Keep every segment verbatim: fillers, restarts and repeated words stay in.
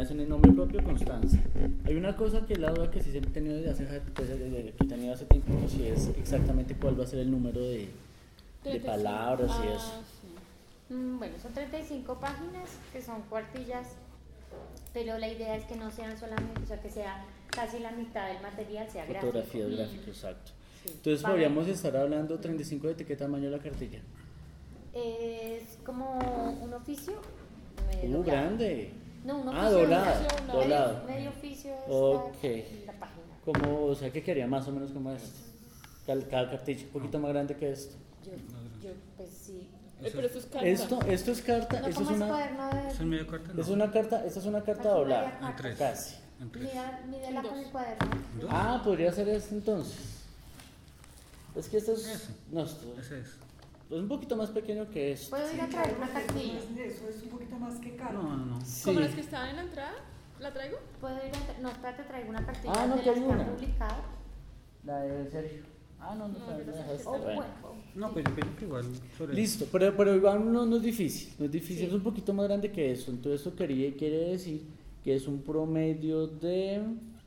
es en el nombre propio, Constanza. Hay una cosa que es la duda que sí se ha tenido desde hace, pues, desde que he tenido hace tiempo, pues, si es exactamente cuál va a ser el número de, de palabras ah, y eso. Sí. Mm, bueno, son treinta y cinco páginas que son cuartillas, pero la idea es que no sean solamente, o sea, que sea casi la mitad del material sea gráfico. Fotografías, gráficos, exacto. Sí. Entonces Vale. podríamos estar hablando treinta y cinco de qué tamaño la cartilla. Es como un oficio. eh, Uh, doblado. grande. No, un Ah, oficio. doblado, medio- doblado. Medio oficio es Ok. la, la página. Como, o sea, ¿qué quería más o menos como esto? Cada, cada cartilla, un poquito más grande que esto. Yo, yo, pues sí. Eh, pero esto es carta. Esto, esto es carta, No, esto es ¿cómo es una, cuaderno de...? ¿Es medio carta? No. es una carta, esta es una carta Aquí doblada, media carta. En tres. casi. En tres. Mira, mídela Dos. con el cuaderno. ¿Dos? Ah, podría ser esto entonces. Es que esto es, Ese. no, esto Ese es. es un poquito más pequeño que esto. ¿Puedo ir a traer una cartilla? Eso es un poquito más que carta. No, no, no. Sí. ¿Como las que estaban en la entrada? ¿La traigo? ¿Puedo ir a tra- No, espérate, traigo una cartilla Ah, no, de que las hay que han una. publicado. La de Sergio. Ah, no, no, No, no, pero no, esa dejaste. que Oh, está Bueno. bueno. No, pues yo pienso que igual sobre Listo, pero, pero igual no, no es difícil, no es difícil, Sí. es un poquito más grande que eso. Entonces eso quería, quiere decir que es un promedio de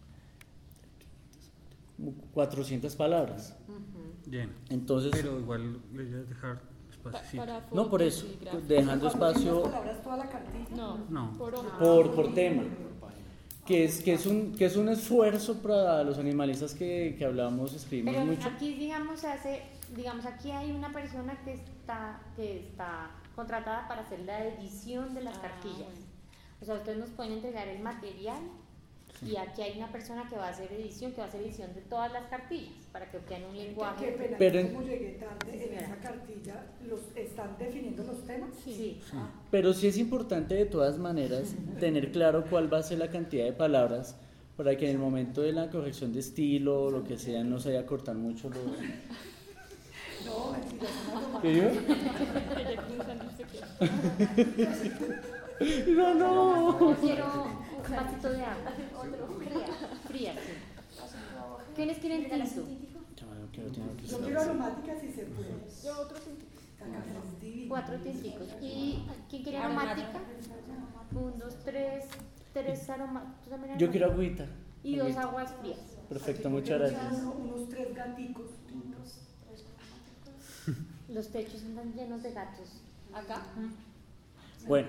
cuatrocientas palabras. Ujú. Bien. Entonces, Pero igual le voy a dejar Pa- espacio. para no por fotos eso, y gráficos. dejando ¿cuatrocientas espacio palabras toda la cartilla? No, No. por hombre. por, por tema, que es, que, es un, que es un esfuerzo para los animalistas que, que hablamos, escribimos Pero mucho. aquí, digamos, se hace, digamos, aquí hay una persona que está, que está contratada para hacer la edición de las Ah, cartillas. bueno. O sea, ustedes nos pueden entregar el material y aquí hay una persona que va a hacer edición, que va a hacer edición de todas las cartillas para que obtengan un Qué lenguaje. pena, Pero yo en- como llegué tarde, en señora. esa cartilla los están definiendo los temas. Sí. Sí. Pero sí es importante de todas maneras tener claro cuál va a ser la cantidad de palabras para que en el momento de la corrección de estilo o lo que sea no se vaya a cortar mucho los... No, mentira, es una broma. ¿Qué digo? Ella con un sándwich de queso. No, no. Yo quiero un vasito de agua. Fría, fría, sí. ¿Quiénes quieren tinto? Yo quiero aromática si se puede. Yo otro tintico. La caja es divina. Cuatro tinticos. ¿Y quién quiere aromática? Un, dos, tres, tres aromáticos. Yo quiero agüita. Y dos aguas frías. Perfecto, Aquí muchas tenemos gracias. uno- unos tres gaticos. Los techos andan llenos de gatos. Acá. Bueno,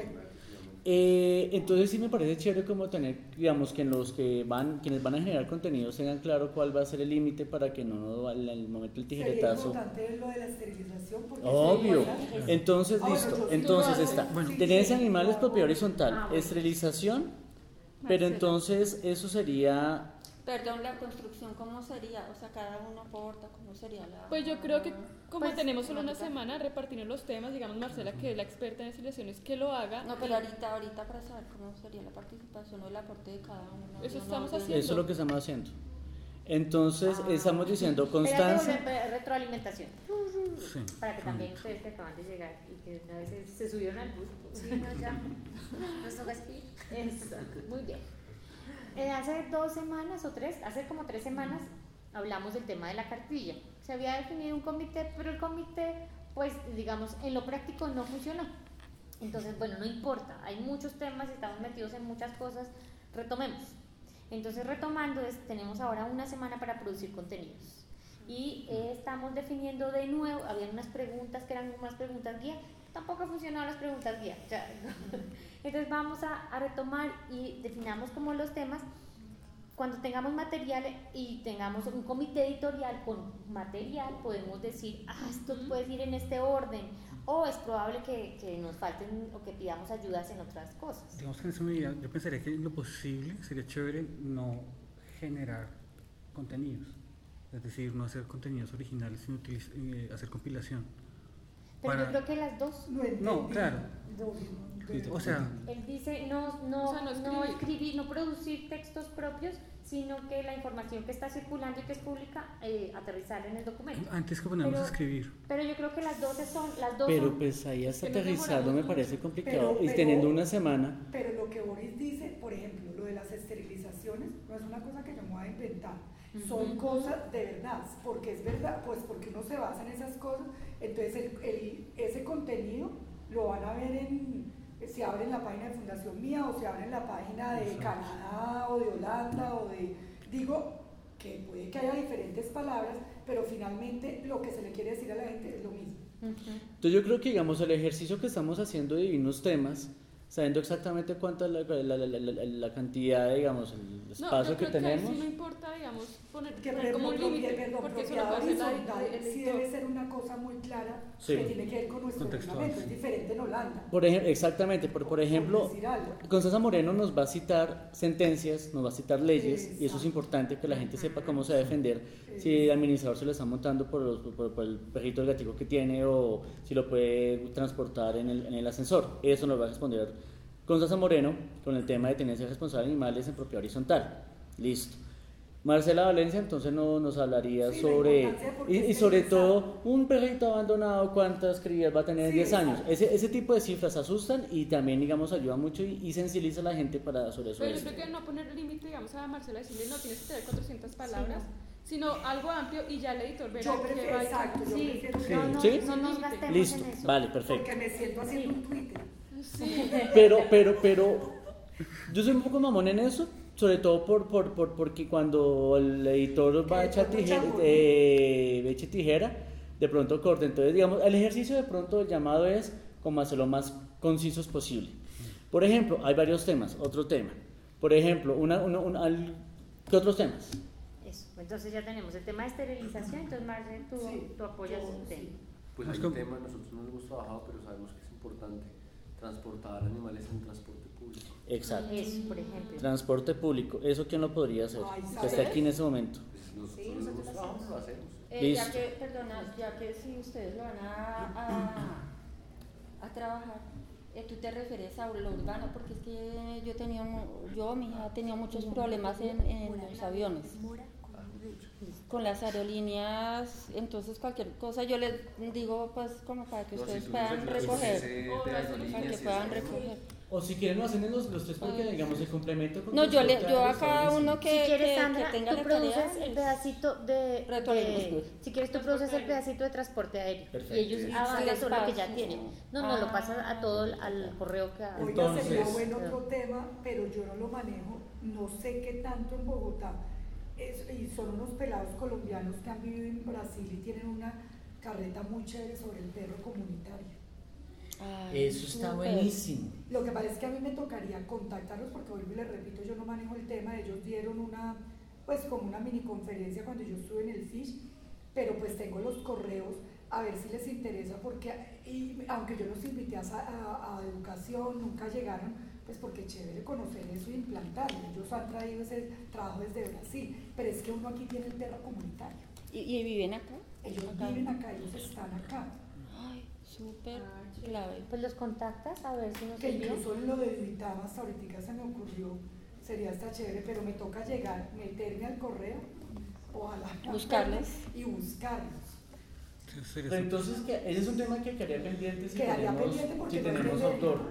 eh, entonces sí me parece chévere como tener, digamos, que en los que van, quienes van a generar contenidos tengan claro cuál va a ser el límite para que no al al momento del Sería tijeretazo. importante lo de la esterilización porque Obvio. se iguala. Entonces, Ah, bueno, listo. yo sí Entonces lo está. hago. Bueno. Sí, Tenencia sí, de animales, lo propiedad hago. horizontal, Ah, bueno. esterilización, pero Marcela. entonces eso sería. Perdón, la construcción, ¿cómo sería? O sea, cada uno aporta, ¿cómo sería la...? Pues yo creo que como Pues, tenemos solo una temática. semana, repartirnos los temas, digamos Marcela, que es la experta en destilaciones, que lo haga. No, pero ahorita, ahorita para saber cómo sería la participación o el aporte de cada uno. Eso Yo no- estamos yo no- haciendo. Eso es lo que estamos haciendo. Entonces, Ah. estamos diciendo, Espérate, Constanza. volver- retroalimentación. Sí. Para que también ustedes que acaban de llegar y que una vez se, se subieron al bus. Sí, no, ya. Nos toca escribir. Exacto, muy bien. Eh, hace dos semanas o tres, hace como tres semanas, hablamos del tema de la cartilla. Se había definido un comité, pero el comité, pues digamos, en lo práctico no funcionó. Entonces, bueno, no importa, hay muchos temas, estamos metidos en muchas cosas, retomemos. Entonces, retomando, es, tenemos ahora una semana para producir contenidos. Y eh, estamos definiendo de nuevo, había unas preguntas que eran unas preguntas guía, tampoco funcionaron las preguntas guía. Ya. Entonces vamos a, a retomar y definamos como los temas. Cuando tengamos material y tengamos un comité editorial con material, podemos decir, ah, esto puede ir en este orden, o es probable que, que nos falten o que pidamos ayudas en otras cosas. Digamos que en esa medida yo pensaría que lo posible sería chévere no generar contenidos. Es decir, no hacer contenidos originales, sino utiliz- eh, hacer compilación. Pero Para- yo creo que las dos, No, entendí. No, claro. No, O sea, él dice no, no, O sea, no no escribir. escribir, no producir textos propios, sino que la información que está circulando y que es pública, eh, aterrizarla en el documento. antes que ponernos Pero- a escribir. Pero yo creo que las dos son, las dos Pero son- pues ahí hasta Es que nos aterrizarlo me demoramos parece mucho. complicado. Pero- Y pero- teniendo una semana. Pero lo que Boris dice, por ejemplo, lo de las esterilizaciones, no es una cosa que yo me voy a inventar. Son Ujú. cosas de verdad, porque es verdad, pues porque uno se basa en esas cosas, entonces el, el- ese contenido lo van a ver en, si abren la página de Fundación Mía o si abren la página de Canadá o de Holanda o de... Digo que puede que haya diferentes palabras, pero finalmente lo que se le quiere decir a la gente es lo mismo. Entonces yo creo que, digamos, el ejercicio que estamos haciendo de divinos temas, sabiendo exactamente cuánta es la, la, la, la, la cantidad, digamos, el espacio no, que tenemos. Sí, no importa, digamos, poner, Que poner como un límite, perdón, porque eso lo propiedad puede hacer la- horizontal el sí editor. debe ser una cosa muy clara Sí. que tiene que ver con nuestro Contextual. reglamento, es diferente en Holanda. Por ejemplo, exactamente, por, por ejemplo, decir algo. Constanza Moreno nos va a citar sentencias, nos va a citar leyes, y eso es Exacto. importante que la gente sepa cómo se va a defender si el administrador se lo está montando por, los- por, por el perrito del gatico que tiene o si lo puede transportar en el, en el ascensor. Eso nos va a responder Constanza Moreno con el tema de tenencia responsable de animales en propiedad horizontal. Listo. Marcela Valencia entonces no, nos hablaría Sí, la sobre, importancia porque y, y es sobre pensado. todo, un perrito abandonado, cuántas crías va a tener en Sí, diez años. exacto. Ese, ese tipo de cifras asustan y también, digamos, ayuda mucho y, y sensibiliza a la gente para sobre eso. Pero yo creo que no poner límite, digamos, a Marcela decirle, no, tienes que tener cuatrocientas palabras, sino algo amplio y ya el editor verá Yo qué prefiero, va a exacto, yo Sí, prefiero Sí. que- no, no, ¿Sí? no nos gastemos Listo, en eso. vale, perfecto. porque me siento haciendo un Twitter. Pero, pero, pero, yo soy un poco mamón en eso, sobre todo por, por, por porque cuando el editor va a echar tijera, eh, eche tijera, de pronto corta. Entonces, digamos, el ejercicio de pronto, el llamado es como hacerlo más concisos posible. Por ejemplo, hay varios temas. Otro tema. Por ejemplo, una, una, una- al- ¿qué otros temas? Eso, entonces ya tenemos el tema de esterilización, entonces Marcel, tú, Sí, tú apoyas yo ese tema. sí. Pues Es hay como- un tema, nosotros no lo hemos trabajado, pero sabemos que es importante transportar animales en transporte público. Exacto. Eso, por ejemplo. Transporte público. ¿Eso quién lo podría hacer? Ay, Que esté aquí en ese momento. Pues nosotros Sí, lo nosotros hemos trabajado, hacemos. lo hacemos. Eh, ya Listo. que, perdona, ya que si ustedes lo van a, a, a trabajar, eh, tú te refieres a lo urbano, porque es que yo tenía, mu- yo, mi hija, ha tenido muchos problemas en, en los aviones, con las aerolíneas, entonces cualquier cosa yo les digo, pues, como para que No, ustedes si tú nos puedan ayudas con recoger, ese O de las aerolíneas para que y puedan eso, recoger. O si quieren lo hacen en los, los tres porque, Pues- digamos, el complemento con No, yo, le, transporte yo a aéreo está cada buenísimo. uno que, Si quieres, que- que Sandra, tenga tú la produces tarea, el les- pedacito de, Retornemos, de- pues. si quieres tú produces el pedacito de transporte aéreo Perfecto. y ellos Sí. avanzan Sí, sobre lo que ya sí. tienen. No, no, lo Ah. pasas a todo el- al correo que Oiga, Entonces- sería bueno otro tema, pero yo no lo manejo, no sé qué tanto en Bogotá. Es- y son unos pelados colombianos que han vivido en Brasil y tienen una carreta muy chévere sobre el perro comunitario. Ay, Eso está súper. buenísimo. Lo que pasa es que a mí me tocaría contactarlos porque vuelvo y les repito, yo no manejo el tema, ellos dieron una, pues como una mini conferencia cuando yo estuve en el Fish, pero pues tengo los correos a ver si les interesa porque, y aunque yo los invité a, sa- a- a educación, nunca llegaron, pues porque es chévere conocer eso y implantarlo. Ellos han traído ese trabajo desde Brasil, pero es que uno aquí tiene el perro comunitario. ¿Y, y viven acá? Ellos Acá. viven acá, ellos están acá. Ay, súper clave. Pues los contactas a ver si nos Que envían. incluso en lo de Duitama hasta ahorita se me ocurrió, sería hasta chévere, pero me toca llegar, meterme al correo, ojalá Buscarlos. y buscarlos. Sí, sería Pero súper. entonces, que ese es un tema que quedaría pendiente si Quedaría tenemos, pendiente porque si no es tenemos de ley. autor.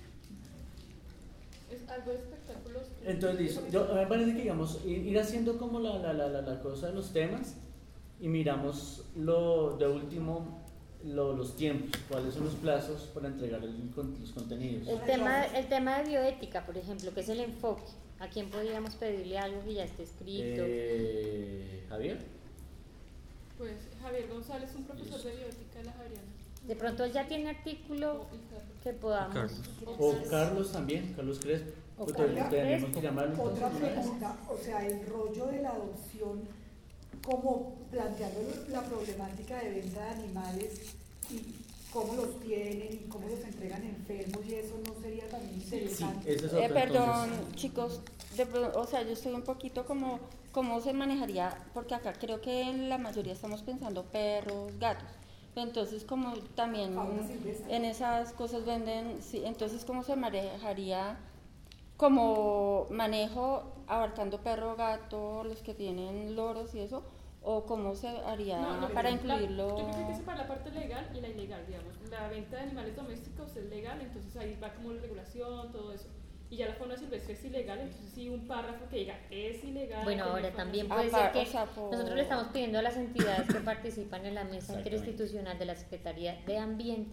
Es algo de espectáculos. Entonces, listo. Yo, a mí me parece que, digamos, ir ir haciendo como la, la, la, la, la cosa de los temas y miramos lo de último, lo, los tiempos, cuáles son los plazos para entregar el, con- los contenidos. El tema, el tema de bioética, por ejemplo, que es el enfoque. ¿A quién podríamos pedirle algo que ya esté escrito? Eh, Javier. Pues Javier González, un profesor de bioética de la Javeriana. De pronto él ya tiene artículo O- y Carlos. que podamos. Carlos. O Carlos también, Carlos Crespo. O Pues Carlos tenemos- tenemos Crespo. que llamarlo Otra entonces. pregunta, o sea, el rollo de la adopción, como planteando la problemática de venta de animales y cómo los tienen y cómo los entregan enfermos y eso no sería también Sí, interesante. ese es Eh, otro, perdón, entonces. chicos, de pro- o sea, yo estoy un poquito como, ¿cómo se manejaría? Porque acá creo que en la mayoría estamos pensando perros, gatos. Entonces, como también Fauna silvestre. en esas cosas venden, sí, entonces, ¿cómo se manejaría como manejo abarcando perro, gato, los que tienen loros y eso? ¿O cómo se haría No, no, para la- incluirlo? Yo creo que hay que separar la parte legal y la ilegal, digamos. La venta de animales domésticos es legal, entonces ahí va como la regulación, todo eso. Y ya la fauna silvestre es ilegal, entonces sí un párrafo que diga es ilegal. Bueno, tener ahora fauna también silvestre. puede ser Apar- que o sea, por- nosotros le estamos pidiendo a las entidades que participan en la mesa Exactamente. interinstitucional de la Secretaría de Ambiente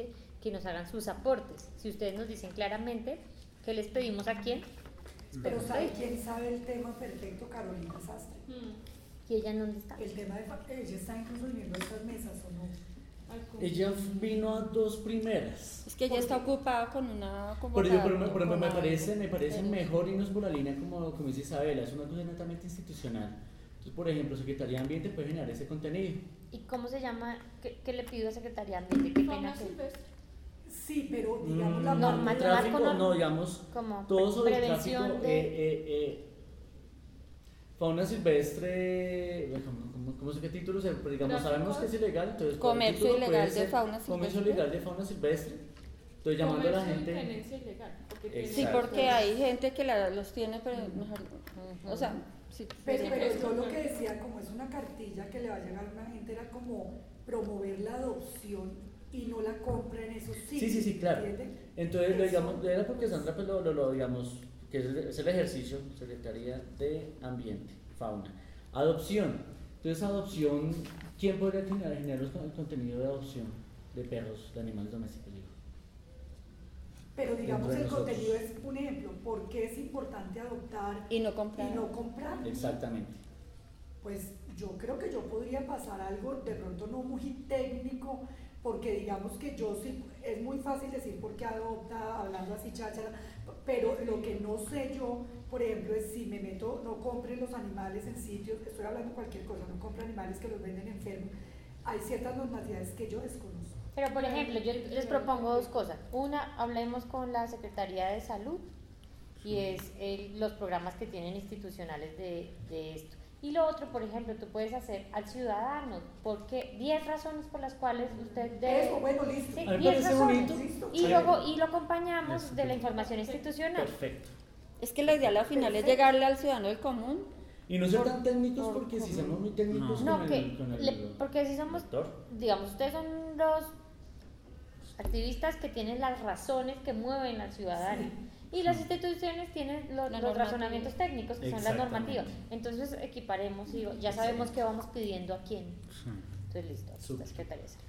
que nos hagan sus aportes. Si ustedes nos dicen claramente qué les pedimos a quién, Pero ¿sabe quién sabe el tema perfecto? Carolina Sastre. Mm. ¿y ella en dónde está? El tema de fa- ella está incluso viniendo a estas mesas, ¿o no? Al con- Ella vino a dos primeras. Es que ella está ocupada con una como Pero yo, tal, por ejemplo, por ejemplo, me con parece, algo. me parece Pero- mejor irnos por la línea como, como dice Isabela, es una cosa netamente institucional. Entonces, por ejemplo, Secretaría de Ambiente puede generar ese contenido. ¿Y cómo se llama? ¿Qué, qué le pido a Secretaría de Ambiente? Qué pena Fauna que... silvestre. Sí, pero digamos Mm, la normal, parte- tráfico, con- no, digamos, como todo sobre el prevención tráfico, de... eh, eh, eh, fauna silvestre, ¿cómo, cómo, cómo sé qué título? se- Pero digamos, Tráfico. sabemos que es ilegal, entonces Comercio el título puede ilegal de ser fauna Comercio silvestre. ilegal de fauna silvestre. Entonces llamando a la Comercio y gente. tenencia ilegal, porque tiene- Sí, Exacto. porque hay gente que la- los tiene, pero mejor, o sea, sí, Pero, Sí, pero sí, yo sí. lo que decía, como es una cartilla que le va a llegar a una gente, era como promover la adopción y no la compra en esos sitios. Sí, sí, sí, claro. ¿entiende? Entonces, lo, Eso, digamos, era porque Sandra, pues lo, lo, lo, digamos, que es el, es el ejercicio, Secretaría de Ambiente, Fauna. Adopción. Entonces, adopción, ¿quién podría generar, generar los- el contenido de adopción de perros, de animales domésticos? Digo? Pero digamos, Dentro de el nosotros. contenido es un ejemplo. ¿Por qué es importante adoptar y no comprar. y no comprar? Exactamente. Pues yo creo que yo podría pasar algo, de pronto no muy técnico, porque digamos que yo sí, es muy fácil decir por qué adopta, hablando así cháchara, pero lo que no sé yo, por ejemplo, es si me meto, no compren los animales en sitios, estoy hablando cualquier cosa, no compren animales que los venden enfermos, hay ciertas normatividades que yo desconozco. Pero, por ejemplo, yo les propongo dos cosas. Una, hablemos con la Secretaría de Salud y es el- los programas que tienen institucionales de, de esto. Y lo otro, por ejemplo, tú puedes hacer al ciudadano, porque diez razones por las cuales usted debe... Eso, bueno, listo. Sí, A mí me diez parece razones. bonito. Listo. Y Sí. luego y lo acompañamos Eso. de la información institucional. Perfecto. Es que la idea al final es llegarle al ciudadano del común. Y no ser Por- tan técnicos por- porque si por- somos muy técnicos No, con, que el, con el le- porque si somos, doctor. digamos, ustedes son los activistas que tienen las razones que mueven al ciudadano. Y las instituciones tienen lo- La los normativa. razonamientos técnicos, que son las Exactamente. normativas. Entonces equiparemos y ya sabemos que vamos pidiendo a quién. Sí. Entonces, listo, Súper. la Secretaría de Salud.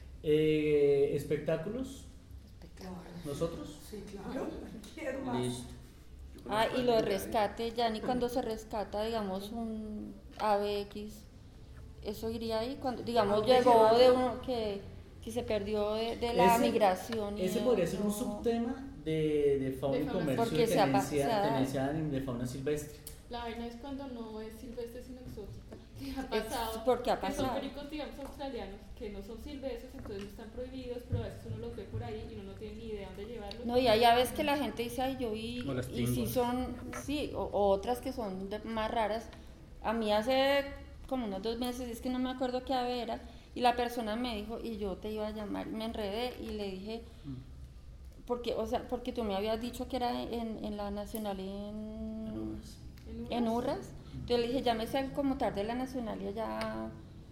Eh, espectáculos, Claro. nosotros. Sí, claro. Quiero más. Listo. Yo creo Ah, que y lo de puede llegar, ¿eh? rescate, ya ni cuando se rescata, digamos, un A B X, eso iría ahí, cuando, digamos, ¿A dónde llegó llevarlo? de uno que, que se perdió de, de la Ese- migración. y Ese de- podría ser un no. subtema de, de fauna De y fauna comercio Porque de se ha pa- tenencia, se ha- tenencia de fauna silvestre. La vaina es cuando no es silvestre sino exótica. ¿Qué ha Es pasado? porque ha Que son pasado. pericos, digamos, australianos, que no son silvestres, entonces no están prohibidos, pero a veces uno los ve por ahí y uno no tiene ni idea dónde llevarlos. No, y hay aves que la gente dice, ay, yo vi, O las y sí tinguas. son, sí, o, o otras que son de- más raras. A mí hace como unos dos meses, es que no me acuerdo qué ave era, y la persona me dijo, y yo te iba a llamar, me enredé y le dije, porque, o sea, porque tú me habías dicho que era en, en la Nacional en, en Urras. Entonces le dije, llámese al como tarde de la Nacional y allá...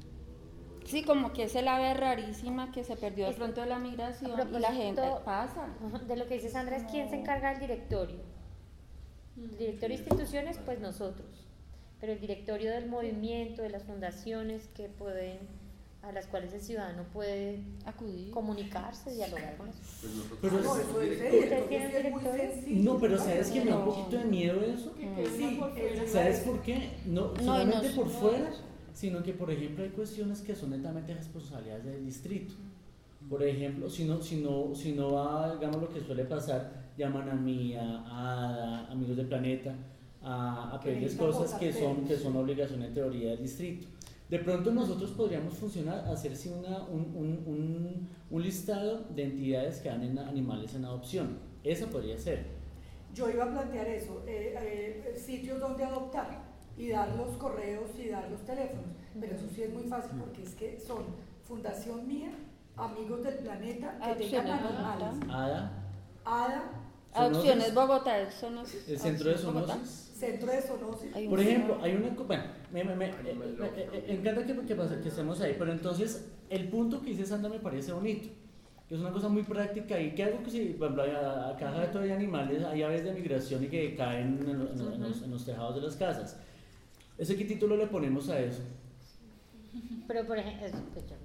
Sí, como que es el ave rarísima que se perdió de Es- pronto de la migración a y la gente propósito- pasa. De lo que dice Sandra es quién se encarga del directorio. El directorio de instituciones, pues nosotros. Pero el directorio del movimiento, de las fundaciones que pueden, a las cuales el ciudadano puede Acudir. comunicarse, dialogar con eso. Pues nosotros Pero No, es- eso es, ¿Ustedes eso tienen sí es muy directorio? sencillo. No, pero ¿sabes que me da un No. poquito de miedo eso? Que quede Sí, una por fuera. es- ¿Sabes por qué? No No, y solamente nos- por fuera, sino que por ejemplo hay cuestiones que son netamente responsabilidades del distrito. Por ejemplo, si no, si no, si no va, digamos lo que suele pasar, llaman a mí, a, a, a amigos del planeta, a, a Que pedirles necesitan cosas que votar son, temas. que son obligación en teoría del distrito. De pronto nosotros podríamos funcionar, hacerse una, un, un, un, un listado de entidades que dan en animales en adopción. Eso podría ser. Yo iba a plantear eso, eh, eh, sitios donde adoptar y dar los correos y dar los teléfonos, pero eso sí es muy fácil porque es que son Fundación Mía, Amigos del Planeta, que tengan Adopciones animales, Bogotá. ADA, ADA, Adopciones Zoonosis, Bogotá, eso no es- el centro de Adopciones Bogotá. zoonosis. Centro de Zoonosis. Hay un- Por ejemplo, hay una... co- Bueno, me, me, me, eh, eh, eh, eh, encanta que, que, pasa- que estemos ahí, pero entonces el punto que dice Sandra me parece bonito, que es una cosa muy práctica y que algo que si, por ejemplo, a- acá hay animales, hay aves de migración y que caen en, lo- en lo- en los, en los tejados de las casas. ¿Ese qué título le ponemos a eso? Pero, por ejemplo, es- pues, yo me-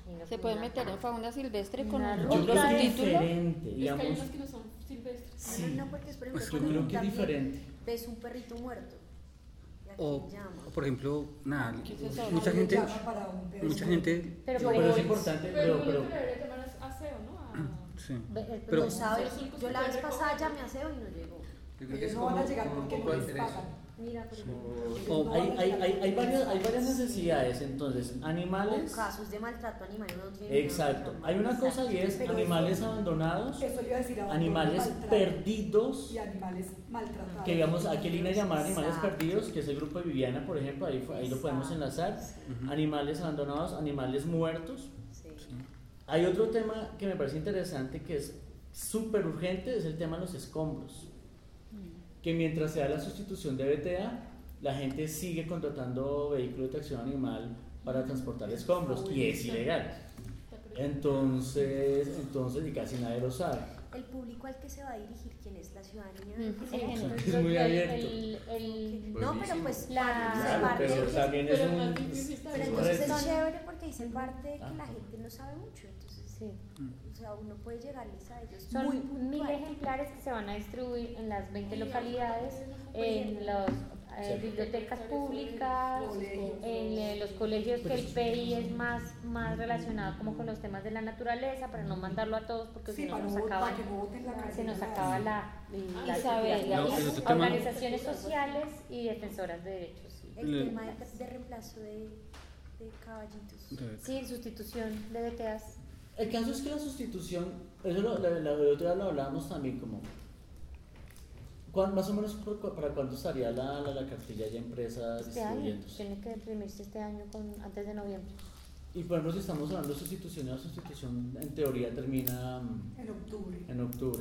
imagino Se que puede una- meter en fauna silvestre con Una un- Yo ruta creo otro que es subtítulo. diferente, Es que hay digamos. unos que no son silvestres. Sí. No, no, porque es por ejemplo Pues yo cuando creo tú que es también diferente. ves un perrito muerto. ¿Y a O, quién llama? o, por ejemplo, nada, ¿Qué es eso? mucha Nadie gente, llama para un perro. mucha gente, Pero Yo- por Pero es ejemplo, importante, Pero pero, uno pero que le debería llamar a aseo, ¿no? A- sí, ve- eh, pero- No sabe. Los únicos Yo que la pueden vez pasada recoger- llamé a Seo y no llegó. Yo creo que Ellos es no van como, a llegar como un porque poco no de les interés. pagan. Mira, por ejemplo. Como- o hay, hay, hay, hay, varias, hay varias necesidades, entonces, O animales. casos de maltrato animal no tiene. Exacto. Hay una cosa y es Pero animales eso- abandonados, Eso le iba a decir, abandono, animales maltrato perdidos, y animales maltratados. que digamos, aquí Lina llamar animales Exacto. perdidos, que es el grupo de Viviana, por ejemplo, ahí, fue- ahí lo podemos enlazar. Animales abandonados, animales muertos. Sí. Hay otro tema que me parece interesante que es súper urgente, es el tema de los escombros. Que mientras se da la sustitución de B T A, la gente sigue contratando vehículos de tracción animal para transportar escombros y es ilegal. Entonces, entonces y casi nadie lo sabe. El público al que se va a dirigir, ¿quién es la ciudadanía? Mm, ¿Qué en- se- en- Es muy el- abierto. el- el- No, pero pues La- parte- Claro, parte pero de que- también es Pero un, más difícil es Pero es un entonces reto. es chévere porque dicen parte de que Ah. la gente no sabe mucho. Entonces, sí. o sea, uno puede llegarles a ellos. Son muy mil puntual. ejemplares que se van a distribuir en las veinte Sí, localidades, por en las Sí. bibliotecas públicas, Colegios. en eh, los colegios que el P I es más, más relacionado como con los temas de la naturaleza, para no mandarlo a todos porque Sí, si no para, nos no, acaba, para que no voten la calle. se nos acaba la, la, Isabel, la- no, las el otro tema- organizaciones sociales y defensoras de derechos. Sí, El Le- tema de, de reemplazo de, de caballitos. Sí, en sustitución de B T As. El caso es que la sustitución, eso lo, la, la, la otra vez lo hablábamos también como, ¿cuán- más o menos por cu- para cuándo estaría la, la, la cartilla ya impresa Este año, distribuyéndose? tiene que imprimirse este año con, antes de noviembre. Y por ejemplo, si estamos hablando de sustitución, la sustitución en teoría termina mm, En octubre. en octubre.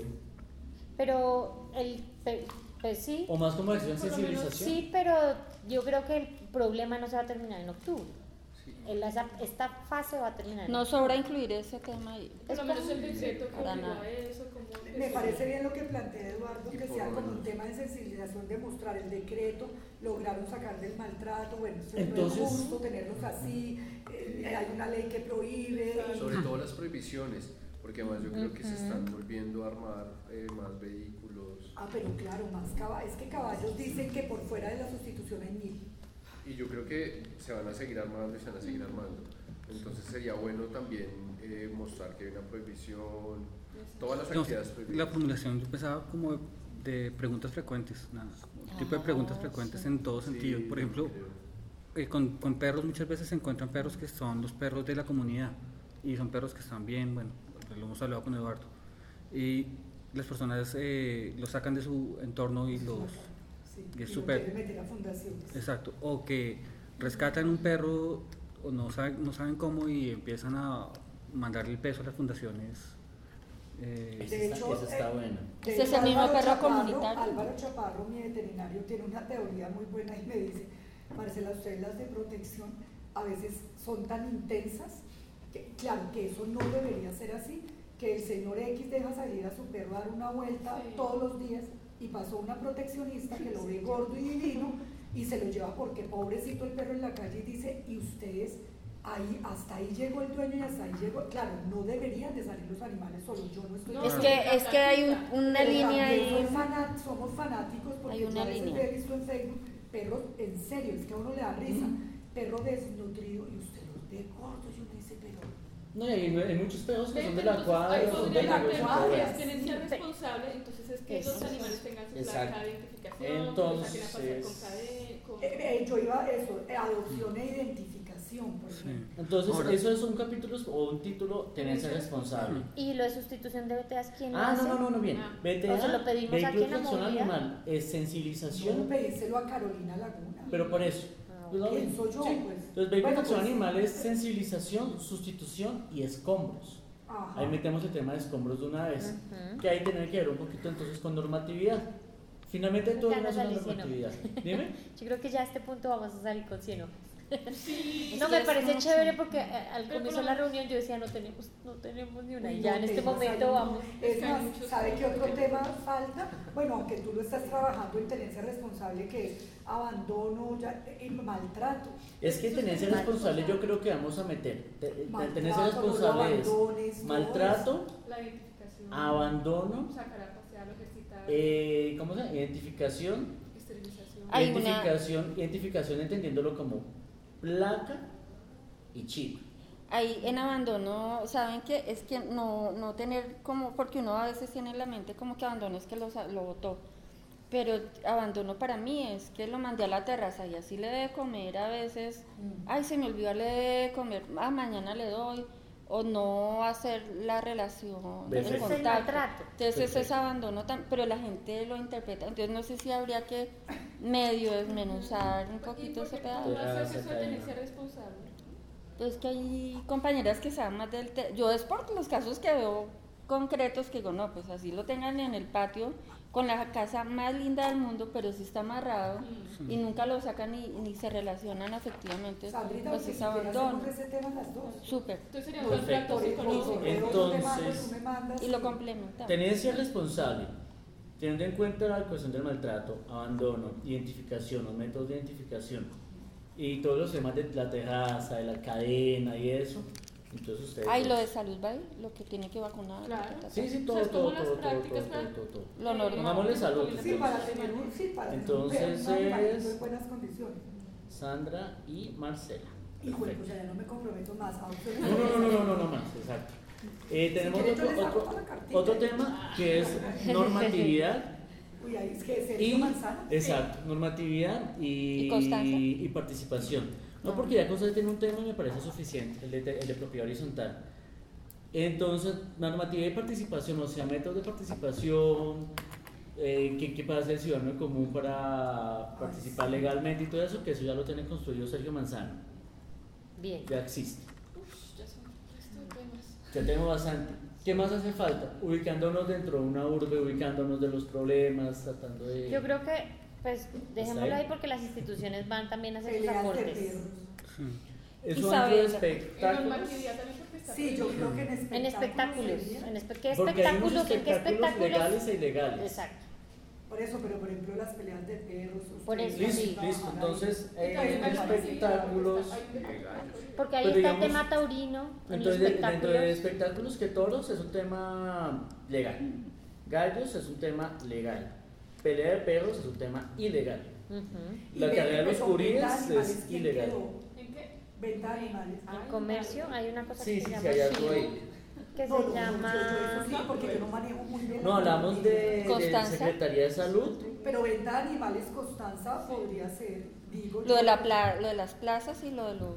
Pero el, pe- pues sí, O más como acción Por lo menos sensibilización. sí, pero yo creo que el problema no se va a terminar en octubre. El- esa- esta fase va a terminar en No octubre. sobra incluir ese tema ahí. Por lo menos el decreto que Para obligó nada. a eso, como Me parece bien lo que plantea Eduardo, Y que por sea lo como un menos. tema de sensibilización, demostrar el decreto, lograron sacar del maltrato, bueno, eso Entonces- no es justo tenerlos así, eh, hay una ley que prohíbe. y- Sobre todo las prohibiciones, porque además yo creo que se están volviendo a armar eh, más vehículos Ah, pero claro, más caballos, es que caballos dicen que por fuera de la sustitución hay mil. y yo creo que se van a seguir armando y se van a seguir armando. Entonces sería bueno también eh, mostrar que hay una prohibición, todas las digamos, actividades la prohibidas. formulación yo pensaba como de preguntas frecuentes, nada, un tipo de preguntas Ah, frecuentes sí. en todo Sí, sentido. Por ejemplo, creo. eh, con, con perros muchas veces se encuentran perros que son los perros de la comunidad y son perros que están bien, bueno, lo hemos hablado con Eduardo, y las personas eh, los sacan de su entorno y los... Sí, y es lo súper- quieren meter a fundaciones. Exacto, o que rescatan un perro o no saben, no saben cómo y empiezan a mandarle el peso a las fundaciones. eh, Esa De está, hecho, esa está eh, buena. De Ese es hecho, el mismo Álvaro perro Chaparro- comunitario. Álvaro Chaparro, mi veterinario, tiene una teoría muy buena y me dice, Marcela, ustedes las de protección a veces son tan intensas, que claro que eso no debería ser así, que el señor X deja salir a su perro a dar una vuelta Sí. todos los días y pasó una proteccionista que lo ve gordo y divino y se lo lleva porque pobrecito el perro en la calle y dice, y ustedes... Ahí, hasta ahí llegó el dueño y hasta ahí llegó, claro, no deberían de salir los animales solos, yo no estoy No, de Es acuerdo. que, es que hay un- una Pero línea también ahí. soy fanat- somos fanáticos porque Hay una yo a veces línea. he visto en Facebook perros, en serio, es que a uno le da risa, perro desnutrido y usted los ve gordos y uno dice, pero No, y hay, hay muchos perros que son de la Entonces, cuadra, ahí son donde de la la tema cuadra. es tenencia responsable, entonces es que los Eso. animales tengan su Exacto. placa de identificación, que los Entonces, saquen a pasear con cadena, con... eh, eh, yo iba a eso, eh, adopción e identificación, por sí. ejemplo. Entonces, Ahora- eso es un capítulo o un título, tenencia responsable. Y lo de sustitución de B T As, ¿quién lo Ah, hace? no, no, no, no, bien. Ah. B T A, O sea, lo pedimos vehículo aquí de en la tracción movilidad. animal, es Yo sensibilización, pedíselo a Carolina Laguna. pero por eso. Ah, Pues, no, ¿Quién bien. soy yo? Sí. Pues? Entonces, vehículo de Bueno, tracción pues, animal es sensibilización, sustitución y escombros. Ajá. Ahí metemos el tema de escombros de una vez, Ujú. que ahí tiene que ver un poquito entonces con normatividad. Finalmente todo Ya es no una salí sin normatividad. Dime. Yo creo que ya a este punto vamos a salir con cien hojas. Sí, No, Es me que parece es mucho. chévere porque eh, al Pero comienzo de por la lo- reunión yo decía, no tenemos, no tenemos ni una. Uy, Y ya no, en este temas momento hay un- vamos. Es que hay más, muchos ¿sabe qué otro temas. tema falta? Bueno, aunque tú lo estás trabajando en tenencia responsable, que es abandono ya, y maltrato. Es que tenencia responsable yo creo que vamos a meter. Te- te- Maltrato, Tenencia no lo responsable es abandones, todo maltrato, La identificación. abandono, Sacar a pasear, ejercitar. eh, ¿cómo se llama? Identificación. Esterilización. Hay una- Identificación, identificación entendiéndolo como placa y chip. Ahí en abandono, ¿saben qué? Es que no, no tener como, porque uno a veces tiene en la mente como que abandono es que lo, sa- lo botó, pero abandono para mí es que lo mandé a la terraza y así le debe comer a veces, ay, se me olvidó le de comer, ah, mañana le doy, o no hacer la relación, Ese el es el contacto. maltrato. Entonces ese es Perfecto. abandono, tam- pero la gente lo interpreta, entonces no sé si habría que medio desmenuzar un ¿Y poquito por ese qué pedazo. tú haces Terraza, eso de cadena. tenencia responsable? Pues que hay compañeras que saben más del tema. Yo es por los casos que veo concretos que digo, no, pues así lo tengan en el patio con la casa más linda del mundo, pero si está amarrado y nunca lo sacan ni, ni se relacionan afectivamente, Sandrita, pues porque es si quieres abandono. hacemos ese tema las dos. Súper. Entonces sería un Perfecto. maltrato Por por psicológico. correo yo te mando, Entonces- tú me mandas Y lo complementamos. Tenencia responsable, teniendo en cuenta la cuestión del maltrato, abandono, identificación, los métodos de identificación y todos los temas de la terraza, de la cadena y eso, entonces ustedes... Ah, y lo de salud, ¿vale? Lo que tiene que vacunar. Claro. ta, ta, ta. Sí, sí, O todo, sea, es todo, como todo, las todo, todo, prácticas todo, para- todo, todo. Lo normal. Pongámosle salud, Sí, para tener un, sí, para tener un Entonces perro, un animalito es- en buenas condiciones. Sandra y Marcela. Y bueno, Perfecto. pues ya no me comprometo más. a ustedes. No, no, no, no, no, no, no más, exacto. Eh, tenemos quieres, yo otro, les hago otro, la cartita. otro tema que es normatividad. Uy, ahí es que Y, Sergio Manzano. exacto, normatividad y, Y constancia. y participación. No, Ah. porque ya Constancia tiene un tema y me parece suficiente, el de, el de propiedad horizontal. Entonces, normatividad y participación, o sea, métodos de participación, eh, qué, qué puede hacer el ciudadano común para participar legalmente y todo eso, que eso ya lo tiene construido Sergio Manzano, Bien. ya existe. Uf, ya son estos temas. Ya tengo bastante. ¿Qué más hace falta? Ubicándonos dentro de una urbe, ubicándonos de los problemas, tratando de... Yo creo que, pues, dejémoslo ahí. ahí porque las instituciones van también a hacer sus Peleas de aportes. perros. Eso Isabel. dentro de En espectáculos. normatividad también porque está Sí, yo prohibido. creo que en espectáculos. En espectáculos. sería- En espe- ¿Qué Porque hay unos espectáculos? ¿En qué espectáculos espectáculos? legales e ilegales. Exacto. Por eso, pero por ejemplo las peleas de perros. Por ustedes eso, Listo, sí. trabajan listo. ahí. Entonces, Y eh, también hay espectáculos. hay un espectáculo. Porque ahí Pero está el digamos, tema taurino, en los Entonces, de- dentro espectáculos. de espectáculos que toros es un tema legal. Gallos es un tema legal. Pelea de perros es un tema ilegal. Ujú. Y La ven carrera de que los son curines venta de animales, es ¿quién ilegal. quedó? ¿En qué? Venta de animales. Ah, El comercio, hay una cosa Sí, que sí, se sí, llama hay algo Shido, ahí. que No, se no, no, llama... yo- yo eso sí, porque yo no manejo muy bien. No, la hablamos de, de Constanza. Secretaría de Salud. Pero venta de animales, Constanza, podría ser, digo Lo yo. de, la pla- lo de las plazas y lo de los...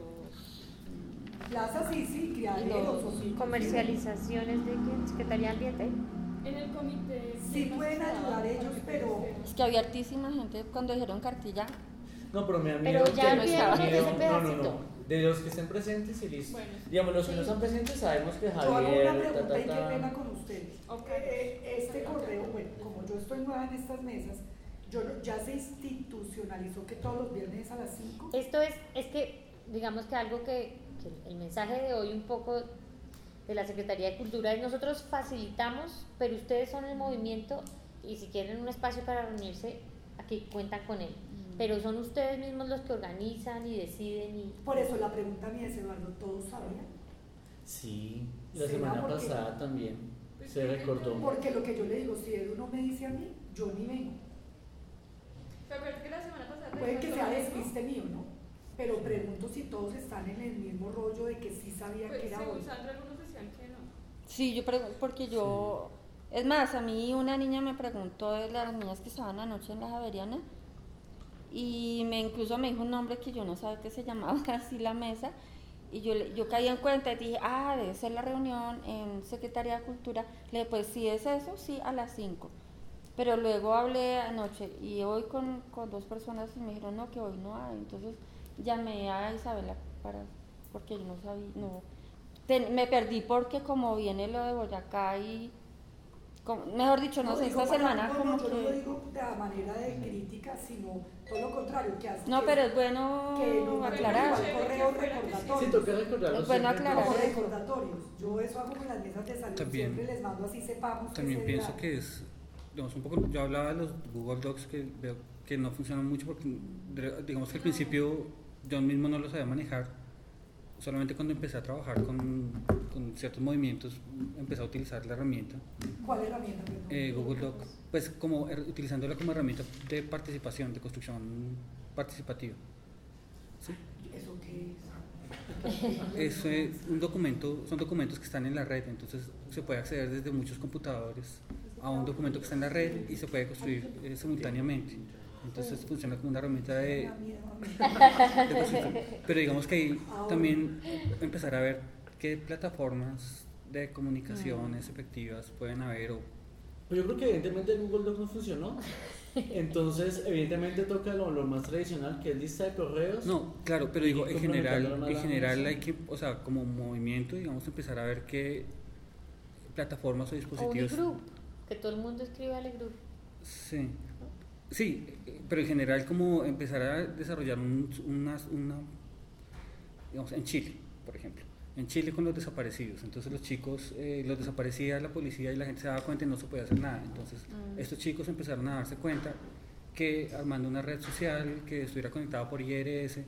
Plaza, sí, sí, criaderos o sí. Comercializaciones de qué? Secretaría de Ambiente. En el comité. Sí ¿quién más pueden estaba? ayudar ellos, pero- Es que había hartísima gente cuando dijeron cartilla. No, pero me da Pero miedo ya que- olvidaron miedo- ese no, no, pedacito. no. De los que estén presentes y listo. Bueno. Digamos, los que no Sí. están presentes sabemos que Yo hago una Javier, ta, pregunta y ta, qué ta. pena con ustedes. Ok. Eh, Este correo, bueno, como yo estoy nueva en estas mesas, yo lo- ya se institucionalizó que todos los viernes es a las cinco. Esto es, es que, digamos que algo que, que el mensaje de hoy un poco de la Secretaría de Cultura es nosotros facilitamos, pero ustedes son el movimiento y si quieren un espacio para reunirse, aquí cuentan con él. Pero son ustedes mismos los que organizan y deciden y... Por eso la pregunta mía es, Eduardo, ¿todos sabían? Sí, la ¿Será semana porque- pasada también Pues se sí, recordó. Porque lo que yo le digo, si Edu no me dice a mí, yo ni vengo. Pero acuérdate que la semana pasada. Puede que sea recordó eso. despiste mío, ¿no? Pero pregunto si todos están en el mismo rollo de que sí sabían Pues que era hoy. según Sandra, algunos decían que no. Sí, yo pregunto, porque yo... Es más, a mí una niña me preguntó de las niñas que estaban anoche en la Javeriana y me incluso me dijo un nombre que yo no sabía que se llamaba así la mesa y yo, le- yo caí en cuenta y dije, ah, debe ser la reunión en Secretaría de Cultura. Le dije, pues si es eso, sí, a las cinco. Pero luego hablé anoche y hoy con, con dos personas y me dijeron, no, que hoy no hay. Entonces llamé a Isabela para, porque yo no sabía, no, Ten- me perdí porque como viene lo de Boyacá y como- mejor dicho, no sé, digo esta para- semana no, como no, yo no lo que... digo de la manera de crítica, sino todo lo contrario, que hace No, que- pero es bueno que nos aclarar. manden igual correos Sí, recordatorios. toca recordarlo Es bueno siempre, aclarar. Como eso. recordatorios. Yo eso hago con las mesas de salud, También- siempre les mando así sepamos que También ese pienso día- que es, digamos, un poco, yo hablaba de los Google Docs que veo que no funcionan mucho porque, de- digamos que al principio yo mismo no lo sabía manejar, solamente cuando empecé a trabajar con, con ciertos movimientos empecé a utilizar la herramienta, ¿Cuál herramienta? perdón? eh, Google Docs, pues como her- utilizándola como herramienta de participación, de construcción participativa. ¿Sí? ¿Eso qué es? Es eh, un documento, son documentos que están en la red, entonces se puede acceder desde muchos computadores a un documento que está en la red y se puede construir eh, simultáneamente. Entonces funciona como una herramienta de, Me da miedo a mí. de construcción. Pero digamos que ahí también empezar a ver qué plataformas de comunicaciones efectivas pueden haber o Pues yo creo que evidentemente el Google Docs no funcionó. Entonces, evidentemente toca lo, lo más tradicional, que es lista de correos. no, claro, pero Y digo, en complementarlo general, más en a general eso. hay que, o sea, como movimiento, digamos, empezar a ver qué plataformas o O un dispositivos. e-group, que todo el mundo escriba al e-group. Sí, sí, eh, pero en general como empezar a desarrollar un, una, una, digamos, en Chile, por ejemplo, en Chile con los desaparecidos, entonces los chicos, eh, los desaparecía la policía y la gente se daba cuenta y no se podía hacer nada, entonces Mm. estos chicos empezaron a darse cuenta que armando una red social que estuviera conectada por I R S,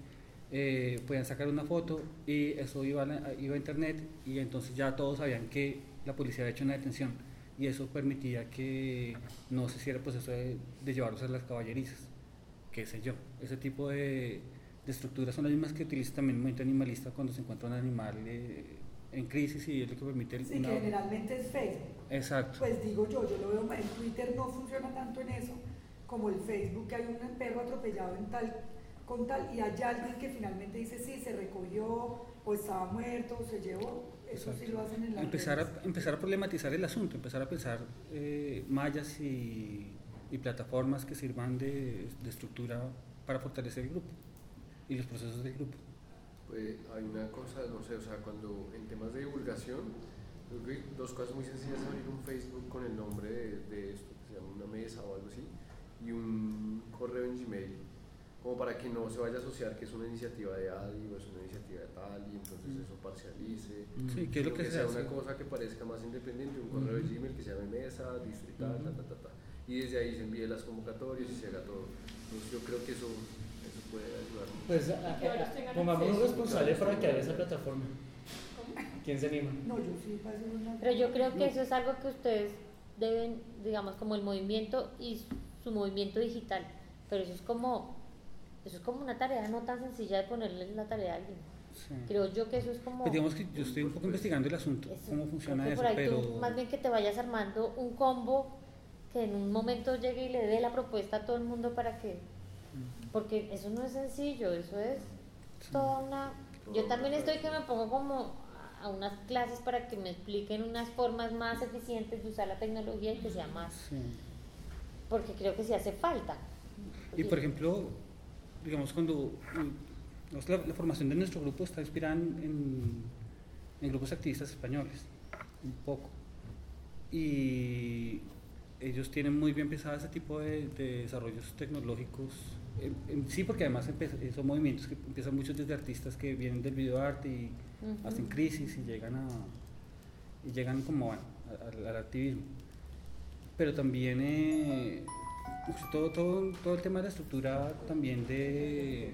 eh, podían sacar una foto y eso iba a, la- iba a internet y entonces ya todos sabían que la policía había hecho una detención y eso permitía que no se hiciera el proceso de, de llevarlos a las caballerizas, qué sé yo, ese tipo de, de estructuras son las mismas que utiliza también el movimiento animalista cuando se encuentra un animal eh, en crisis y es lo que permite el, Sí, una- que generalmente es Facebook. exacto, Pues digo yo, yo lo veo, en Twitter no funciona tanto en eso como el Facebook, que hay un perro atropellado en tal, con tal, y hay alguien que finalmente dice sí, se recogió, o estaba muerto, o se llevó, eso sí exacto. lo hacen en la empezar a, empezar a problematizar el asunto, empezar a pensar eh, mallas y, y plataformas que sirvan de, de estructura para fortalecer el grupo y los procesos del grupo. Pues hay una cosa, no sé, o sea, cuando en temas de divulgación, creo que dos cosas muy sencillas: abrir un Facebook con el nombre de, de esto, que se llama una mesa o algo así, y un correo en Gmail, como para que no se vaya a asociar que es una iniciativa de Adi o es una iniciativa de tal, y entonces eso parcialice. Sí, que es lo Sino que se sea hace. una cosa que parezca más independiente, un correo de Gmail que se llame mesa, distrital, ta, ta, ta, ta, y desde ahí se envíe las convocatorias y se haga todo. Entonces yo creo que eso, eso puede ayudar mucho. Pues a- que a- varios a- tengan pongamos un acceso. responsable para que haga esa plataforma. ¿Quién se anima? No, yo sí paso una... Pero yo creo que eso es algo que ustedes deben, digamos, como el movimiento y su movimiento digital. Pero eso es como, eso es como una tarea no tan sencilla de ponerle la tarea a alguien. Sí. Creo yo que eso es como... Pues digamos que yo estoy un poco investigando el asunto, eso, cómo funciona creo que eso, por ahí pero tú, más bien que te vayas armando un combo que en un momento llegue y le dé la propuesta a todo el mundo para que... Porque eso no es sencillo, eso es toda una... Yo también estoy que me pongo como a unas clases para que me expliquen unas formas más eficientes de usar la tecnología y que sea más... sí. Porque creo que sí hace falta. Y por ejemplo, digamos cuando mm, digamos, la, la formación de nuestro grupo está inspirada en, en, en grupos activistas españoles, un poco. Y ellos tienen muy bien pensado ese tipo de, de desarrollos tecnológicos. En, en sí, porque además empe- son movimientos que empiezan muchos desde artistas que vienen del videoarte y Ujú. hacen crisis y llegan a y llegan como bueno, a- al- al activismo. Pero también eh, pues, todo, todo, todo el tema de la estructura también de,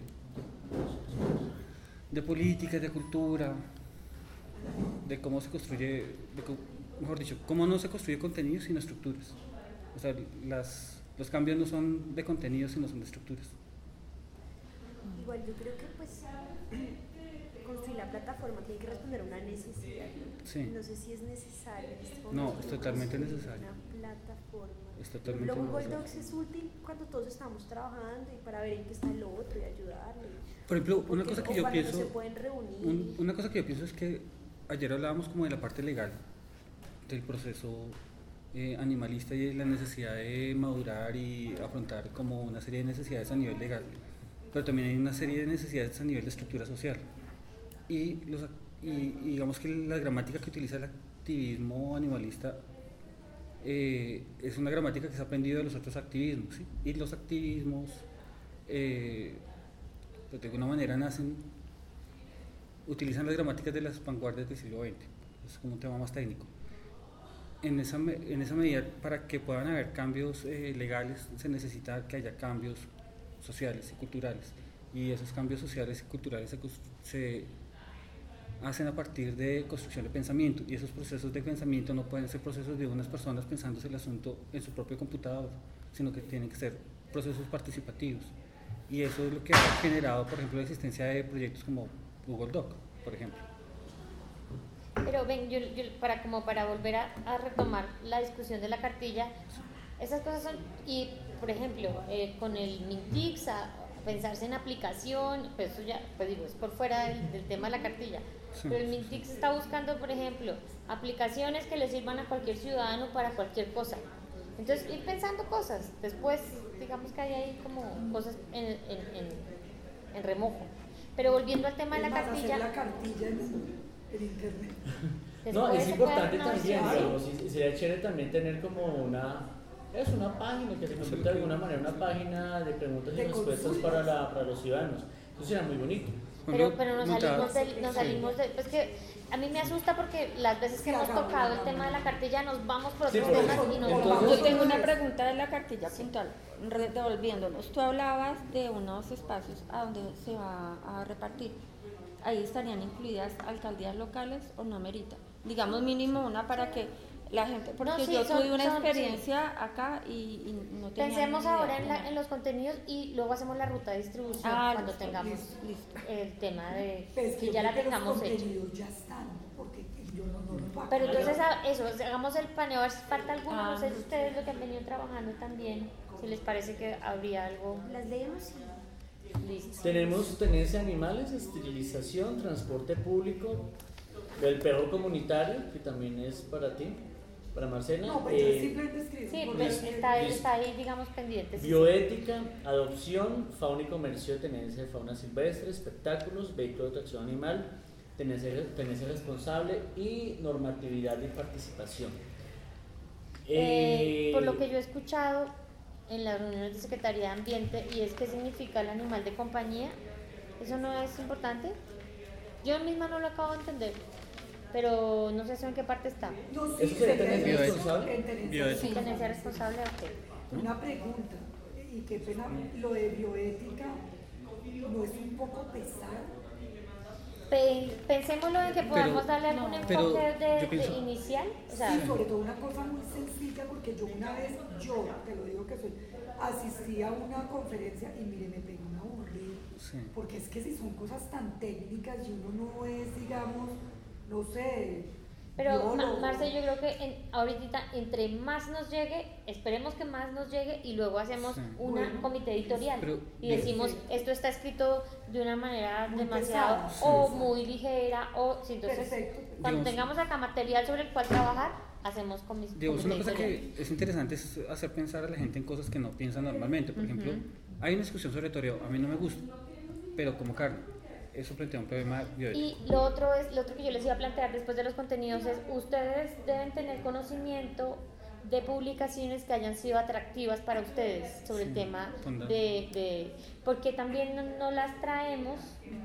de políticas, de cultura, de cómo se construye, de co- mejor dicho, cómo no se construye contenido sino estructuras. O sea, las, los cambios no son de contenido sino son de estructuras. Igual yo creo que pues construir la plataforma tiene que responder a una necesidad. Sí. No sé si es necesario en este No, momento es totalmente construir necesario. Una plataforma. Es totalmente Pero Google necesario. Docs es útil cuando todos estamos trabajando y para ver en qué está el otro y ayudarle. Por ejemplo, una Porque- cosa que o yo cuando no pienso, se pueden reunir. un- una cosa que yo pienso es que ayer hablábamos como de la parte legal del proceso eh, animalista y de la necesidad de madurar y afrontar como una serie de necesidades a nivel legal, pero también hay una serie de necesidades a nivel de estructura social y, los, ac- y, y digamos que la gramática que utiliza el activismo animalista eh, es una gramática que se ha aprendido de los otros activismos, ¿sí? Y los activismos, eh, pues de alguna manera nacen, utilizan las gramáticas de las vanguardias del siglo veinte, es como un tema más técnico. En esa, en esa medida, para que puedan haber cambios eh, legales, se necesita que haya cambios sociales y culturales, y esos cambios sociales y culturales se, se hacen a partir de construcción de pensamiento, y esos procesos de pensamiento no pueden ser procesos de unas personas pensándose el asunto en su propio computador, sino que tienen que ser procesos participativos, y eso es lo que ha generado, por ejemplo, la existencia de proyectos como Google Doc, por ejemplo. Pero ven, yo, yo para como para volver a, a retomar la discusión de la cartilla, esas cosas son, y por ejemplo, eh, con el Mintix, a pensarse en aplicación, pues eso ya, pues digo, es por fuera del, del tema de la cartilla, sí. Pero el Mintix está buscando, por ejemplo, aplicaciones que le sirvan a cualquier ciudadano para cualquier cosa. Entonces, ir pensando cosas, después, digamos que hay ahí como cosas en, en, en, en remojo. Pero volviendo al tema de la más, cartilla... hacer la cartilla en, en internet. No, es importante también, digamos, y sería chévere también tener como una... Es una página que se convierte de alguna manera, una página de preguntas y respuestas para, la, para los ciudadanos. Eso será muy bonito. Pero, pero nos salimos del, nos salimos del, pues que a mí me asusta porque las veces que hemos tocado el tema de la cartilla nos vamos por otros sí, temas y nos vamos. Yo tengo una pregunta de la cartilla puntual, devolviéndonos. Tú hablabas de unos espacios a donde se va a repartir. Ahí estarían incluidas alcaldías locales o no amerita. Digamos mínimo una para que la gente, porque no, sí, yo son, tuve una son, experiencia sí. acá y, y no tenía Pensemos ahora en, la, en los contenidos y luego hacemos la ruta de distribución ah, cuando listo, tengamos listo, listo. el tema de pues que ya la tengamos hecha. Ya están, porque yo no, no lo puedo. Pero entonces eso, hagamos el paneo, a ver si falta alguno, ah, no sé si ustedes lo que han venido trabajando también, si les parece que habría algo. Las leemos. Listo. Tenemos tenencia de animales, esterilización, transporte público, el perro comunitario, que también es para ti. Para Marcela, no, pues eh, simplemente escribo. Sí, pues está, está ahí, digamos, pendiente. Bioética, adopción, fauna y comercio, tenencia de fauna silvestre, espectáculos, vehículo de tracción animal, tenencia, tenencia responsable y normatividad y participación. Eh, eh, por lo que yo he escuchado en las reuniones de Secretaría de Ambiente, y es qué significa el animal de compañía, ¿eso no es importante? Yo misma no lo acabo de entender. Pero no sé en qué parte está. No, sí, ¿Eso sería tenencia responsable? Sí, tenencia responsable, ok. Una pregunta, y qué pena, lo de bioética, ¿no es un poco pesado? Pensémoslo en que podamos pero, darle algún no, enfoque de, pienso, de inicial. O sea, sí, sobre todo una cosa muy sencilla, porque yo una vez, yo, te lo digo que soy, asistí a una conferencia y mire, me pegué una aburrida, sí. Porque es que si son cosas tan técnicas y uno no es, digamos, no sé. Pero Ma Marce, yo creo que en, ahorita entre más nos llegue, esperemos que más nos llegue y luego hacemos sí. un bueno, comité editorial pero, y decimos sí. esto está escrito de una manera muy demasiado pesada, o sí, muy ligera o sí, entonces perfecto. Cuando Digamos, tengamos acá material sobre el cual trabajar, hacemos comis Digamos, comité una cosa editorial. Que es interesante es hacer pensar a la gente en cosas que no piensa normalmente. Por uh-huh. ejemplo, hay una discusión sobre toreo, a mí no me gusta, pero como carne. Eso plantea un problema bioético. Y lo otro es, lo otro que yo les iba a plantear después de los contenidos es, ustedes deben tener conocimiento de publicaciones que hayan sido atractivas para ustedes sobre sí, el tema de, de, porque también no, no las traemos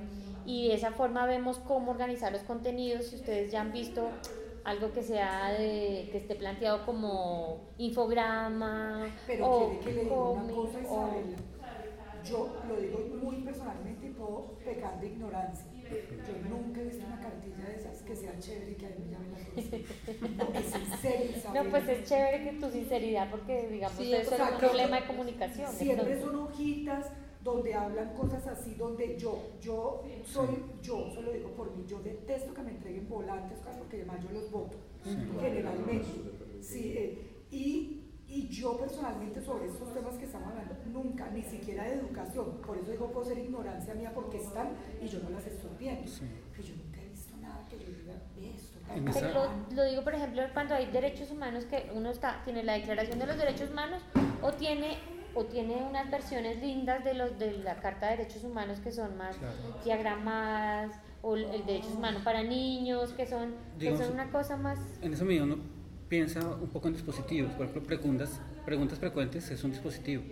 y de esa forma vemos cómo organizar los contenidos. Si ustedes ya han visto algo que sea de, que esté planteado como infograma, pero o que le diga una cosa, Isabela. Yo lo digo muy personalmente y puedo pecar de ignorancia. Yo nunca he visto una cartilla de esas que sea chévere y que a mí me llame la atención. No, es sincero, Isabel. No, pues es chévere que tu sinceridad, porque digamos sí, eso es un problema de comunicación. Siempre entonces. Son hojitas donde hablan cosas así, donde yo, yo soy, yo solo digo por mí, yo detesto que me entreguen volantes, porque además yo los voto, sí. generalmente. Sí, eh, y Y yo personalmente sobre estos temas que estamos hablando, nunca, ni siquiera de educación, por eso digo, puedo ser ignorancia mía porque están y yo no las estoy viendo. Sí. Pero yo nunca he visto nada que yo diga esto. Pero lo, lo digo, por ejemplo, cuando hay derechos humanos que uno está, tiene la Declaración de los Derechos Humanos o tiene, o tiene unas versiones lindas de, los, de la Carta de Derechos Humanos que son más claro. diagramadas, o el, el derechos humanos para niños, que son, Digamos, que son una cosa más... En ese medio, ¿no? piensa un poco en dispositivos. Por ejemplo, preguntas, preguntas frecuentes es un dispositivo.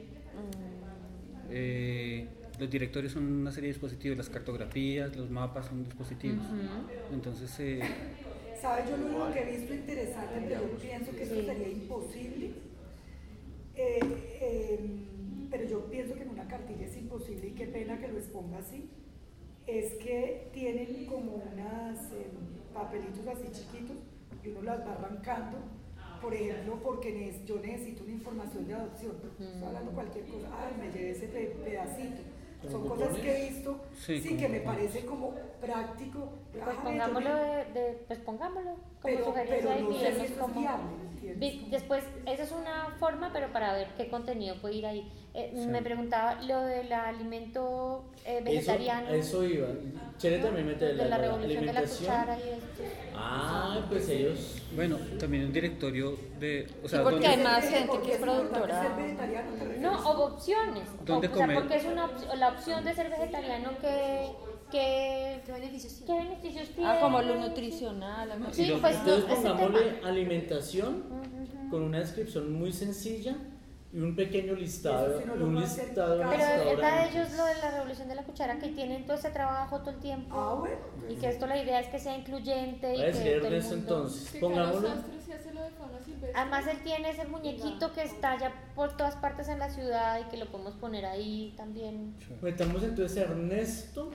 Eh, los directorios son una serie de dispositivos, las cartografías, los mapas son dispositivos. Uh-huh. Entonces, eh, ¿sabes? Yo lo único que he visto interesante, pero yo pienso que eso Sí. sería imposible. Eh, eh, pero yo pienso que en una cartilla es imposible y qué pena que lo exponga así. Es que tienen como unas eh, papelitos así chiquitos y uno las va arrancando. Por ejemplo, porque ne- yo necesito una información de adopción. Estoy hablando cualquier cosa. Ay, me llevé ese pe- pedacito. Son cosas que he visto, sí, sí, como que me cupones. parece como práctico. Pues Ajá, pongámoslo yo me- de, de- pues pongámoslo como Pero, sugerencia pero y no sé si miremos eso es cómo. viable, ¿entiendes? Vi- Después, esa es una forma, pero para ver qué contenido puede ir ahí. Eh, Sí. Me preguntaba lo del alimento eh, Eso, vegetariano. eso iba. Chere también mete de la la, revolución de la alimentación. cuchara y esto. Ah, pues ellos. bueno, también un directorio de... O sea, Sí, porque donde- hay más gente Porque que es es importante productora. ser vegetariano, ¿te refieres? No, o opciones. ¿Dónde o, o sea, comer? porque es una opci- la opción de ser vegetariano que, que ¿Qué beneficios ¿qué tiene? beneficios tiene. Ah, como lo nutricional. algo así. Sí, lo- pues Entonces no, ese pongámosle tema. alimentación con una descripción muy sencilla y un pequeño listado, Eso sí no y lo un va a hacer listado de cada- Pero es verdad restaurantes. ellos lo de la revolución de la cuchara que tienen todo ese trabajo todo el tiempo Ah, bueno. y que esto la idea es que sea incluyente y Voy a que decir todo el Ernesto mundo. entonces, Que pongámoslo. Carlos Sastre sí hace lo de fauna silvestre. Además él tiene ese muñequito que está ya por todas partes en la ciudad y que lo podemos poner ahí también. Metamos entonces a Ernesto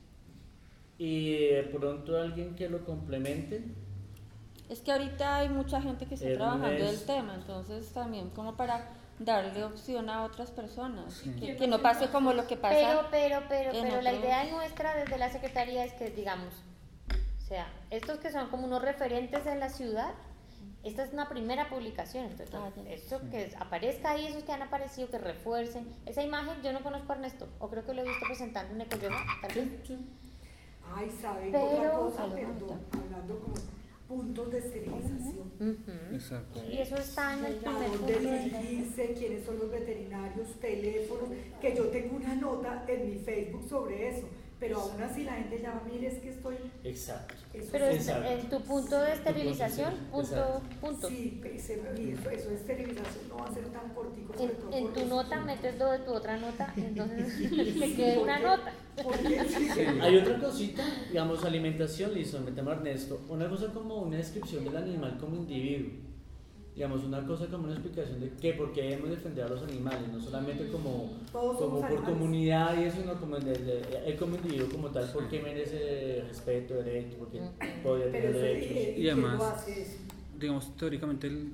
y de pronto alguien que lo complemente. Es que ahorita hay mucha gente que está trabajando del Ernesto. tema, entonces también como para darle opción a otras personas, Sí. que, que no pase como lo que pasa. Pero, pero, pero, en pero la otros- idea nuestra desde la Secretaría es que, digamos, o sea, estos que son como unos referentes en la ciudad, esta es una primera publicación, entonces, Ah, ya. esto que aparezca ahí, esos que han aparecido, que refuercen. Esa imagen yo no conozco a Ernesto, o creo que lo he visto presentando en Ecoyoga, tal vez. Ay, ¿saben Pero- otra cosa? Algo Perdón, bonito. hablando como puntos de esterilización. Ujú. Exacto. Y eso está en el ¿A primer dónde punto. dirigirse? ¿Quiénes son los veterinarios? Teléfonos. Que yo tengo una nota en mi Facebook sobre eso. Pero aún así la gente llama, mire, es que estoy... Exacto. Eso Pero es- es- Exacto. en tu punto de esterilización, Exacto. punto, punto. Sí, ese- y eso, eso de esterilización no va a ser tan cortico. sobre todo En, en por tu los- nota metes lo de tu otra nota, entonces te queda una nota. Porque sí. Hay otra cosita, digamos, alimentación, listo, metemos a Ernesto. Una cosa como una descripción del animal como individuo. Digamos, una cosa como una explicación de qué, por qué debemos defender a los animales, no solamente como, Todos como somos por animales. comunidad y eso, sino como en el- él como individuo como tal, por qué merece respeto, derecho, por qué podría Pero tener eso, derechos. eh, Y ¿quién lo además- hace eso? Digamos, teóricamente el,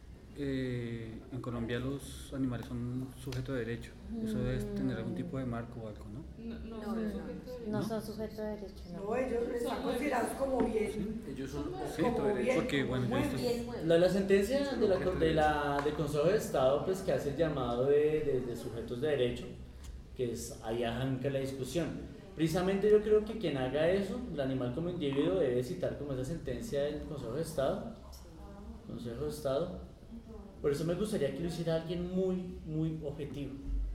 eh, en Colombia los animales son sujeto de derecho. Eso debe tener algún tipo de marco o algo, ¿no? No, no, No, son no, no. sujeto de No ¿No? son sujetos de derecho, no. No, ellos están considerados como bien. Ellos son Sí, objeto de derecho. porque bueno, yo he visto- Bien mueble. La, la sentencia de la, de la de Consejo de Estado pues que hace el llamado de, de- de sujetos de derecho, que es ahí arranca la discusión. Precisamente yo creo que quien haga eso, el animal como individuo debe citar como esa sentencia del Consejo de Estado. Consejo de Estado. Por eso me gustaría que lo hiciera alguien muy, muy objetivo.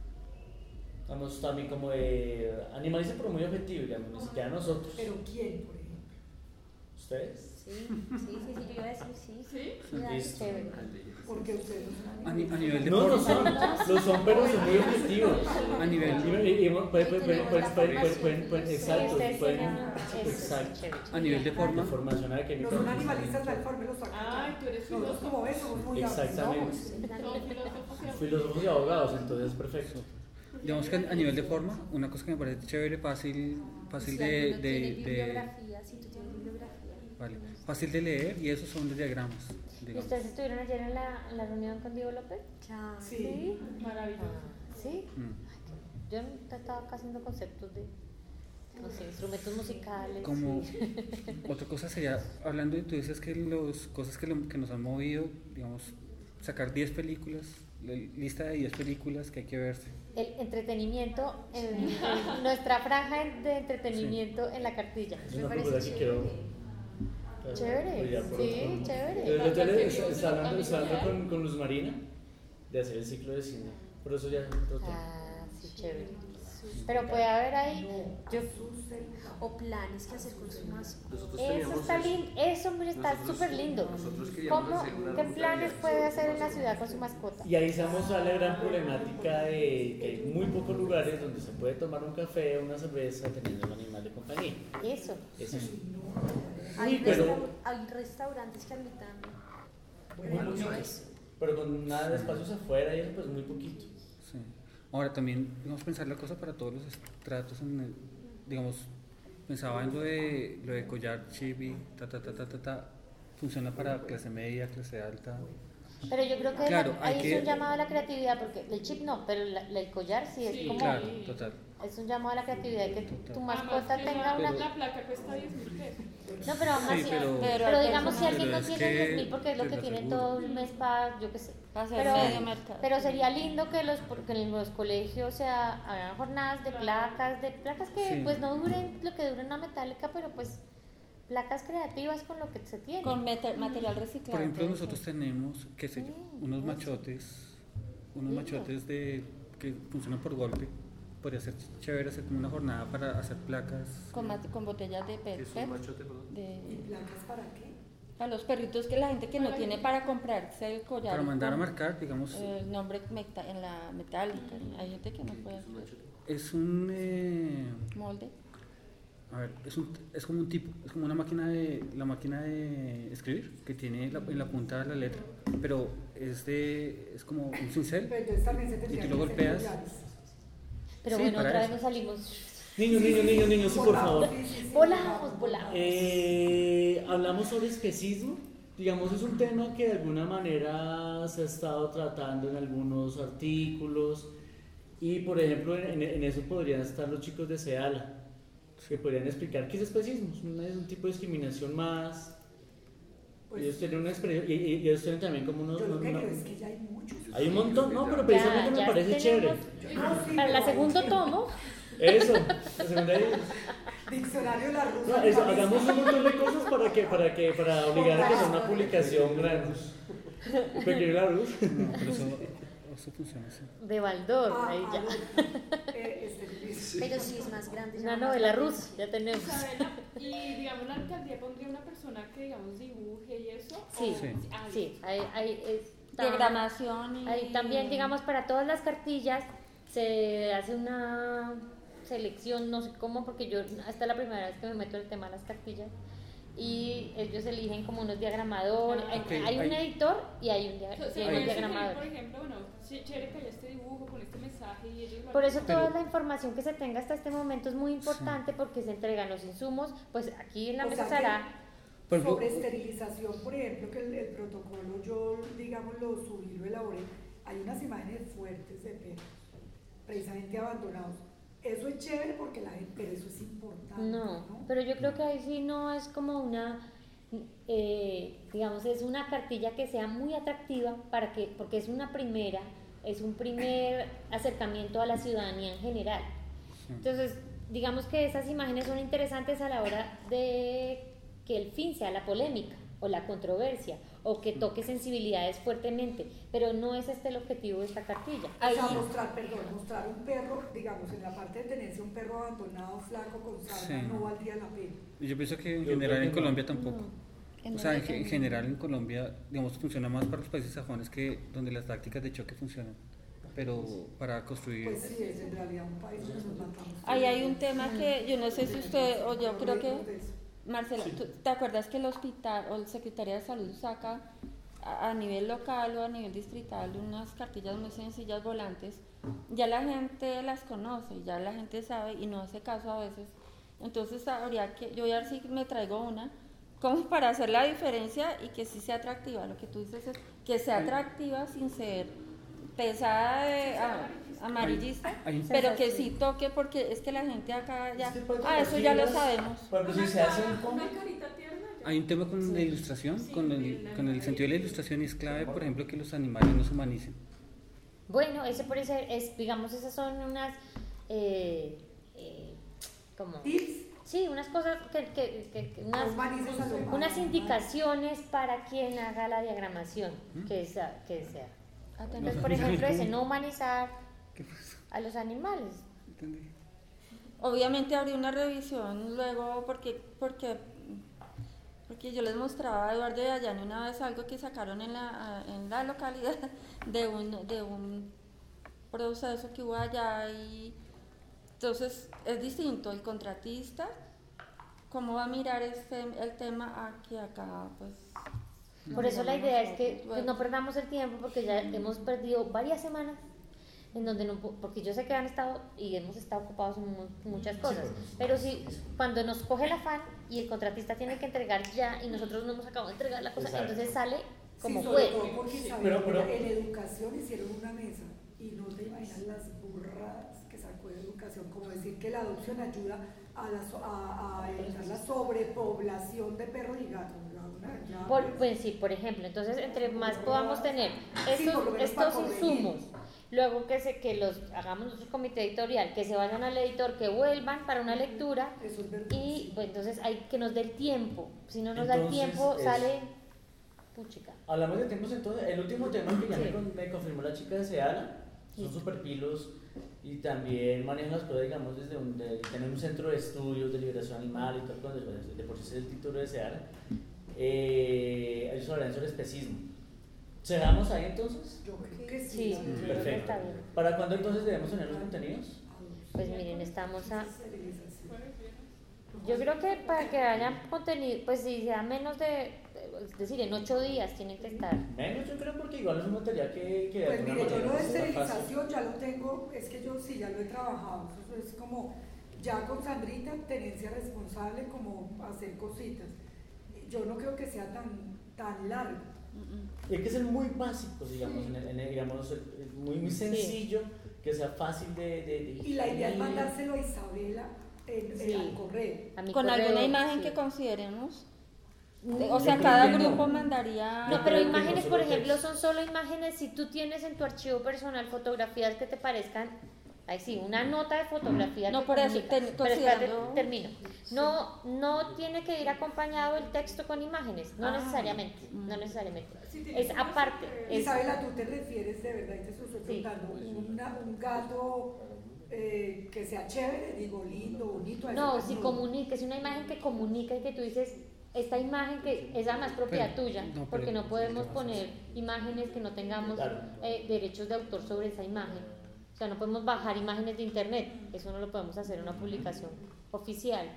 Vamos también como de animaliza pero muy objetivo, digamos, ni siquiera nosotros. Pero ¿quién, por ejemplo? ¿Ustedes? Sí, sí, sí, sí, yo iba a decir sí. ¿Sí? Dale, Listo. chévere. Porque ustedes no A, son ni- a nivel de No, no forma, son, lo son, pero son muy objetivos. a nivel, Y, y- y pueden, pueden, pueden, tenemos pueden, la pueden, formación. pueden, pueden- Sí, exacto, ustedes pueden, tienen- eso, exacto. chévere. a nivel de De forma, formación No académica. son animalistas del forma, los sacan. Ay, tú eres Nosotros filósofo. como ves somos muy Exactamente. Son filósofos y Filósofos y abogados, entonces perfecto. digamos que a nivel de forma, una cosa que me parece chévere, fácil, fácil Si de, alguno de, tiene de- bibliografía, si tú tienes bibliografía. vale, fácil de leer y esos son los diagramas. ¿Y digamos. ustedes estuvieron ayer en la, en la reunión con Diego López? Ya. Sí. Maravilloso. Ah, ¿sí? Mm. Yo no estaba acá haciendo conceptos de, no sé, instrumentos musicales. Como sí. otra cosa sería, hablando de, tú dices que las cosas que, lo- que nos han movido, digamos, sacar diez películas, la lista de diez películas que hay que verse. El entretenimiento, en, en nuestra franja de entretenimiento en la cartilla. Es Me una parece película que chévere. quiero. Chévere, brillar por sí, otro. chévere. El hotel Las está, está hablando, películas está hablando familiares. con, con Luz Marina de hacer el ciclo de cine. Por eso ya es otro tema. Ah, sí, chévere. Pero puede haber ahí, No, yo, asusten. O planes que hacer con su mascota. Nosotros eso teníamos está eso. lindo, eso hombre, está Nosotros- súper lindo. nosotros queríamos ¿Cómo, hacer una qué ruta planes de puede viajes hacer en la con ciudad con su mascota? Y ahí estamos a la gran problemática de que hay muy pocos lugares donde se puede tomar un café o una cerveza teniendo un animal de compañía. Eso. Eso es. Hay, Uy, pero- restau- hay restaurantes que habilitan Muy mucho poquito. eso. Pero con nada de espacios afuera y eso pues muy poquito. Sí. Ahora también, digamos, pensar la cosa para todos los estratos, en el- digamos, pensaba en lo de, lo de collar, chibi, ta, ta, ta, ta, ta, ta, funciona para clase media, clase alta. Pero yo creo que Claro, la- hay ahí que- es un llamado a la creatividad, porque el chip no, pero la- la- el collar sí es Sí, como, Claro, total. es un llamado a la creatividad, que tu, tu Además mascota que tenga la, una... la placa cuesta diez mil pesos. No, pero aún Sí, así, pero- pero, Pero digamos si pero alguien no es tiene que diez mil porque es lo te que lo tiene aseguro. todo el mes para, yo qué sé. Para hacer Pero, medio mercado. pero sería lindo que los, porque en los colegios o sea, hagan jornadas de placas, de placas que Sí. pues no duren lo que dura una metálica, pero pues placas creativas con lo que se tiene. Con mete- material reciclado. Por ejemplo, puede nosotros ser. tenemos, qué sé yo, Sí, unos eso. machotes, unos Lindo. machotes de, que funcionan por golpe. Podría ser chévere hacer como una jornada para hacer placas. Con, mate- con botellas de P E T. Es un machote, perdón. ¿Y De, placas para qué? a los perritos que la gente que no tiene para comprarse el collar. Para mandar a con marcar, digamos, El nombre meta- en la metálica. Hay gente que no puede Es un hacer machote. es un, eh, molde. a ver, es, un, es como un tipo, es como una máquina de, la máquina de escribir, que tiene la- en la punta la letra, pero es de, es como un cincel. Pero entonces también se Y tendría tú que lo hacer golpeas. collares. Pero Sí, bueno, para otra eso. vez nos salimos. Niños, niños, niños, niños, sí, por favor. Sí, sí, sí, Volamos, volamos. Eh, hablamos sobre especismo. Digamos, es un tema que de alguna manera se ha estado tratando en algunos artículos. Y, por ejemplo, en, en eso podrían estar los chicos de SEALA, que podrían explicar qué es especismo. Es un, es un tipo de discriminación más. Pues, ellos tienen una experiencia, y, y- y ellos tienen también como unos... yo lo que una- creo es que ya hay muchos. hay un montón, no, pero Ya, precisamente me ya parece tenemos- chévere. Yo no sé, Para la pero- segundo tomo, Eso, la segunda es- Diccionario de la no, rusa. eso, hagamos un montón de cosas para que, para que, para obligar a que sea una publicación grande. Un pequeño Larus. No, pero eso, eso funciona así. de Baldor, Ah, ahí ya. ah, eh, este, Luis. Pero sí es más grande. Una ya más novela grande. rusa, ya tenemos. Isabela, y digamos la alcaldía pondría una persona que digamos dibuje y eso. Sí, o- Sí. ah, sí, ahí, ahí está. Diagramación y... Ahí también, digamos, para todas las cartillas se hace una selección, no sé cómo, porque yo hasta la primera vez que me meto en el tema de las cartillas, y ellos eligen como unos diagramadores, Ah, hay, ok, hay un hay- editor y hay un, dia- O sea, se y hay puede un sugerir, diagramador. por ejemplo, bueno, sí, chévere que haya este dibujo con este mensaje y ellos lo Por hacen. eso Pero- toda la información que se tenga hasta este momento es muy importante porque se entregan los insumos, pues aquí en la O mesa sea se que- hará. Por ejemplo, Sobre esterilización, por ejemplo, que el, el protocolo yo, digamos, lo subí, lo elaboré, hay unas imágenes fuertes de perros, precisamente abandonados. Eso es chévere porque la gente, pero eso es importante, No, ¿no? pero yo creo que ahí sí no es como una, eh, digamos, es una cartilla que sea muy atractiva para que, porque es una primera, es un primer acercamiento a la ciudadanía en general. Entonces, digamos que esas imágenes son interesantes a la hora de que el fin sea la polémica o la controversia o que toque sensibilidades fuertemente, pero no es este el objetivo de esta cartilla. O sea, mostrar, perdón, mostrar un perro, digamos, en la parte de tenencia, un perro abandonado, flaco, con sarna, Sí. no valdría la pena. yo pienso que en Yo general creo que en no. Colombia tampoco. En O sea, en, el- ge- en general en Colombia, digamos, funciona más para los países sajones que donde las tácticas de choque funcionan. Pero para construir... Pues sí, es en realidad un país donde nos matamos. Ahí hay un tema que yo no sé si usted o yo creo que... De eso. Marcela, ¿tú- ¿te acuerdas que el hospital o el Secretaría de Salud saca a, a nivel local o a nivel distrital unas cartillas muy sencillas volantes? Ya la gente las conoce, ya la gente sabe y no hace caso a veces. Entonces habría que, yo voy a ver si me traigo una, como para hacer la diferencia y que sí sea atractiva. Lo que tú dices es que sea atractiva sin ser pesada de a- amarillista, Hay un- pero que sí toque porque es que la gente acá ya, Es que para ah, eso ya lo cartillas, sabemos. Por ejemplo, si se hace un com- Una carita tierna ya. Hay un tema con la ilustración, Sí, con, el, el con el sentido de la ilustración y es clave, por ejemplo, que los animales no se humanicen. Bueno, ese por ese es, digamos, esas son unas, eh, eh, como, Tips, sí, unas cosas que, que, que- que unas, los manices a los unas manos. indicaciones para quien haga la diagramación, que sea, que sea. Ah, Entonces, por ejemplo, ese no humanizar a los animales. ¿Entendí? obviamente habría una revisión luego porque, porque, porque yo les mostraba a Eduardo y a Dayane una vez algo que sacaron en la, en la localidad de un, de un proceso que hubo allá y entonces es distinto el contratista, cómo va a mirar este, el tema aquí acá, pues. Por eso la idea es que pues, no perdamos el tiempo porque ya hemos perdido varias semanas en donde no, porque yo sé que han estado y hemos estado ocupados en mu- muchas cosas, pero si cuando nos coge el afán y el contratista tiene que entregar ya y nosotros no hemos acabado de entregar la cosa, Exacto. entonces sale como sí, sobre fue. todo porque Isabel, Pero- pero- en educación hicieron una mesa y no te imaginas las burradas que sacó de educación, como decir que la adopción ayuda a, la, so- a, a evitar la sobrepoblación de perros y gatos. Ya, ya, Por, pues sí, por ejemplo, entonces entre más podamos tener Sí, por lo estos, menos para estos corregir. insumos, luego que se que los hagamos nuestro comité editorial, que se vayan al editor, que vuelvan para una lectura Eso es verdad. y pues entonces hay que nos dé el tiempo, si no nos da el Entonces, tiempo es- sale puchica. Hablamos de tiempos entonces, el último tema que ya Sí. me, con- me confirmó la chica de Seala, son Sí. super pilos y también manejan las cosas, digamos, desde un, de, tener un centro de estudios de liberación animal y todo, cuando de, de por sí es el título de Seala, eh, ellos hablan sobre especismo. ¿Cerramos ahí entonces? Yo creo que sí. Sí, la yo verdad. creo que Perfecto. está bien. ¿Para cuándo entonces debemos tener los contenidos? Pues miren, estamos a... Esterilización. Yo creo que para que haya contenido, pues si sea menos de, es decir, en ocho días tienen que estar. Menos yo creo porque igual es un material que, que de Pues alguna mire, yo manera lo de está fácil. esterilización ya lo tengo, es que yo sí, ya lo he trabajado. Eso es como, ya con Sandrita, tenencia responsable, como hacer cositas. Yo no creo que sea tan, tan largo. Hay que ser muy básicos, digamos, en el- en el- digamos el- muy, muy sencillo, que sea fácil de, de, de Y la idea es digerir. mandárselo a Isabela en, en Sí. al correo. A mi Con correo, alguna imagen sí. que consideremos. No, O sea, Yo cada creo que no. grupo mandaría. No, Yo pero creo que imágenes, no por solo ejemplo, texto. son solo imágenes. Si tú tienes en tu archivo personal fotografías que te parezcan, ahí sí, una nota de fotografía. No, que por eso, comunica. ten- Pero espérate, considerando- termino. No, no tiene que ir acompañado el texto con imágenes, no Ah. necesariamente, Mm. no necesariamente. Sí, tiene Es que ser aparte. súper- es- Isabela, tú te refieres de verdad, y te estoy Sí. preguntando, una- un gato eh, que sea chévere, digo, lindo, bonito. a ese No, gato si comunica, es una imagen que comunica y que tú dices, esta imagen que es además propiedad Pero- tuya, no, pero- porque no podemos ¿qué vas a poner imágenes que no tengamos Claro. eh, derechos de autor sobre esa imagen. O sea, no podemos bajar imágenes de internet, eso no lo podemos hacer en una publicación oficial.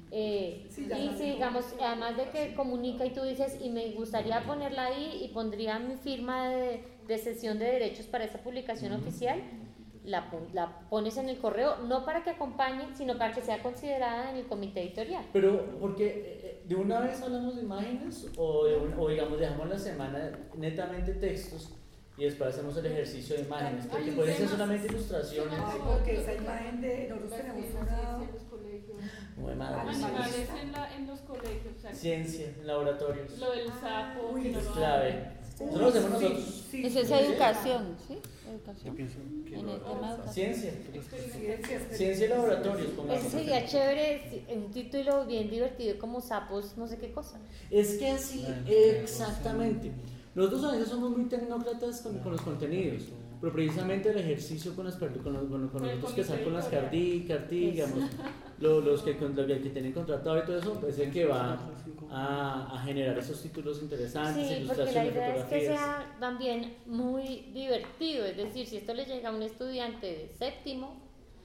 Eh, Sí, ya y sabes si cómo. digamos, además de que comunica y tú dices, y me gustaría ponerla ahí y pondría mi firma de, de cesión de derechos para esa publicación oficial, la, pon- la pones en el correo, no para que acompañe, sino para que sea considerada en el comité editorial. Pero, porque eh, de una vez hablamos de imágenes o, de un- o digamos, dejamos la semana netamente textos y después hacemos el ejercicio de imágenes, Hay porque un pueden ser tema- solamente ilustraciones. Ay, porque esa imagen de, nosotros Las tenemos ciencias una... en los colegios. Muy mal. Animales en, la, en los colegios, o sea, Ciencia, en laboratorios. lo del sapo, Uy, que no Es lo clave. Eso lo hacemos nosotros. Sí, Eso es sí, educación, ¿sí? Yo Educación. pienso que En el tema de educación. Ciencia. Ciencias, Ciencia y laboratorios. pongamos. Eso sería chévere, si- un título bien divertido como sapos, no sé qué cosa. Es que así, exactamente. Nosotros a veces somos muy tecnócratas con, con los contenidos, pero precisamente el ejercicio con, las, per- con, los, con, los- con Con el nosotros que están con las comité cardi, cardi, digamos, lo- los, que, con- los que tienen contratado y todo eso, es el que va a, a generar esos títulos interesantes, Sí, porque la ilustraciones, idea es que fotografías. sea también muy divertido, es decir, si esto le llega a un estudiante de séptimo,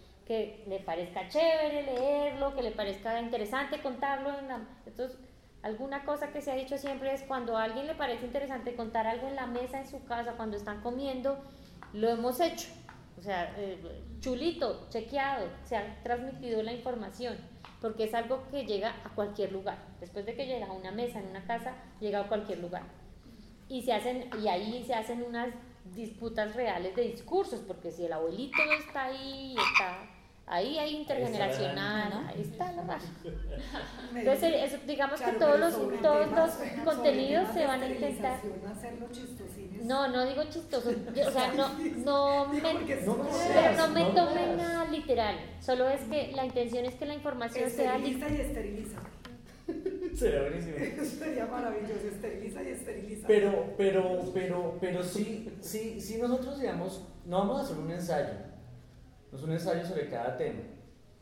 que le parezca chévere leerlo, que le parezca interesante contarlo, en la, entonces alguna cosa que se ha dicho siempre es cuando a alguien le parece interesante contar algo en la mesa en su casa, cuando están comiendo, lo hemos hecho, o sea, eh, chulito, chequeado, se ha transmitido la información, porque es algo que llega a cualquier lugar, después de que llega a una mesa en una casa, llega a cualquier lugar, y se hacen, y ahí se hacen unas disputas reales de discursos, porque si el abuelito está ahí, está ahí hay intergeneracional, ahí está la raza. Entonces, eso, digamos Claro, que todos pero los, sobre todos temas- los sobre contenidos temas se de van a intentar. esterilización, hacerlo chistosines. No, no digo chistoso, yo- o sea, no, no me, Digo, porque no, es- pero no me no tomen leas. nada literal, solo es que la intención es que la información sea Esteriliza li- y esteriliza. Sería buenísimo. Eso sería maravilloso, esteriliza y esteriliza. Pero, pero, pero, pero sí, sí, sí nosotros digamos, no vamos a hacer un ensayo, no es un ensayo sobre cada tema,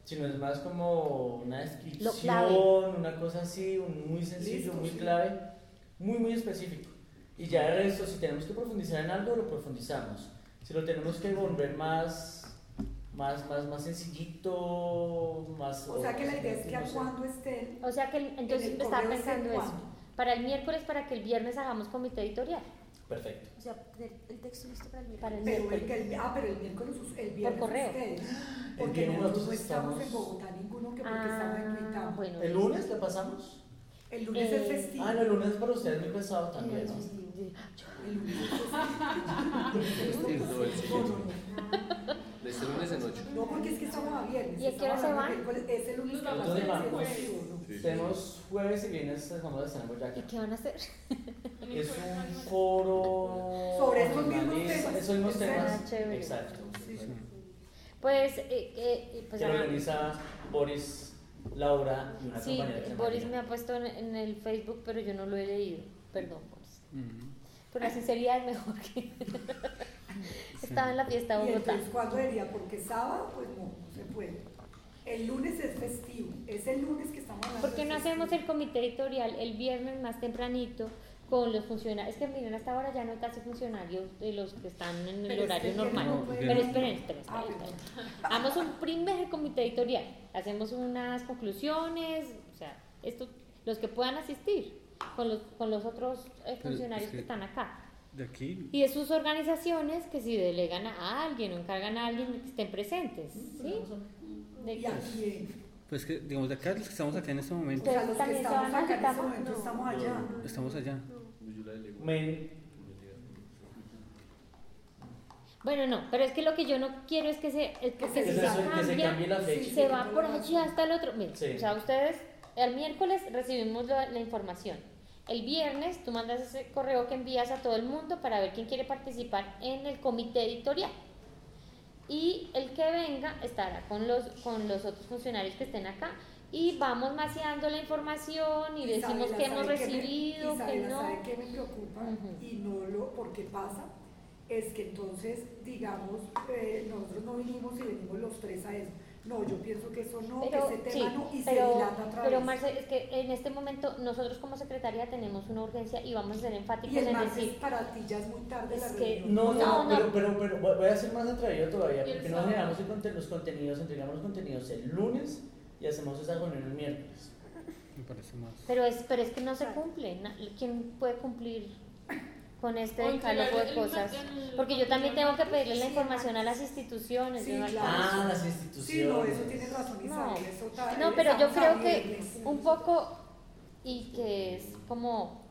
sino es más como una Lo clave. descripción, una cosa así, un muy sencillo, Listo, muy sí. clave, muy muy específico. Y ya el resto, si tenemos que profundizar en algo, lo profundizamos. Si lo tenemos que volver más, más, más, más sencillito, más... O sea que la idea es que a no sé. cuando estén, O sea que el- entonces En el me estaba correo pensando ese, eso. ¿cuándo? Para el miércoles, para que el viernes hagamos comité editorial. Perfecto. O sea, tener el texto listo para el Para el miércoles. pero el, miércoles. que el- ah, pero el miércoles, us- el viernes correo. ustedes, El porque viernes nosotros no nosotros estamos en estamos- Bogotá ninguno que porque estamos en Ah, Tuitama. bueno. ¿El lunes le pasamos? El lunes Eh, es festivo. Ah, no, el lunes para ustedes muy pesado también, ¿no? El lunes es No, el festivo. siguiente. De este lunes en ocho. No, porque es que estamos a viernes. ¿Y a qué hora estamos se hablando van? de miércoles, es el lunes que Nos va a vamos ser de el vamos. festivo, ¿no? Sí, sí. Tenemos jueves y viernes, estamos estrenando ya ¿Y acá. qué van a hacer? Es un foro... Sobre estos mismos animalista, temas. Esos mismos Exacto. temas. Ah, chévere. Exacto. Sí, sí. Pues, eh, eh, pues Que ajá. organiza Boris, Laura y una Sí, compañera que se llama Boris Gina. me ha puesto en, en el Facebook, pero yo no lo he leído. Perdón, Boris. Ujú. Pero la sinceridad es mejor que... Estaba en la fiesta de Y Bogotá. entonces, ¿cuándo sería? Porque sábado, pues no, no se puede. El lunes es festivo, es el lunes que estamos hablando. ¿Por qué de no festivo. hacemos el comité editorial el viernes más tempranito con los funcionarios? Es que miren, hasta ahora ya no hay casi funcionarios de los que están en el Pero es que horario el normal. viernes no puede Pero ir. esperen, esperen, Ah, esperen, perdón. esperen. Hagamos un primer comité editorial. Hacemos unas conclusiones, o sea, esto, los que puedan asistir con los, con los otros eh, Pero funcionarios es que- que están acá. De aquí, Y de sus organizaciones que si delegan a alguien o encargan a alguien que estén presentes. ¿Sí? De ¿Y que- a quién? pues que, digamos, de acá, los que estamos acá en este momento, O sea, Ustedes los que también se estamos van a acá en este Tuitama. momento estamos allá. estamos allá. Yo la delego. Men- Bueno, no, pero es que lo que yo no quiero es que se, es Que porque se si se cambie, que se cambia, cambie la fecha. Sí, se que va todo por lo allí demás. hasta el otro. Mira, Sí. o sea, ustedes, el miércoles recibimos la, la información. El viernes tú mandas ese correo que envías a todo el mundo para ver quién quiere participar en el comité editorial. Y el que venga estará con los, con los otros funcionarios que estén acá y vamos maceando la información y decimos Isabela, que hemos ¿sabe qué me- recibido, que Isabela, no. ¿sabe qué me preocupa? Ujú. Y no lo, porque pasa, es que entonces, digamos, eh, nosotros no vinimos y venimos los tres a eso. No, yo pienso que eso no, Pero, que ese sí, tema no, y se pero, dilata otra pero vez. Marce, es que en este momento nosotros como secretaría tenemos una urgencia y vamos a ser enfáticos Y el en martes decir, para ti ya es muy tarde Es la que- reunión. No, no, No, no. Pero, pero, pero voy voy a ser más atrevido todavía, Y el porque no sábado. generamos el conte- los contenidos, entregamos los contenidos el lunes y hacemos esa reunión el miércoles. Me parece más. pero es, pero es que no se cumple. na- ¿Quién puede cumplir con este O entregar decálogo de el- cosas? el- Porque yo también tengo que pedirle la Sí, información a las instituciones. Sí, ¿no? claro. Ah, las Sí, no, instituciones. eso tiene razón No. Isabel, eso ta- No, pero yo estamos a creo que viernes. un poco y que es como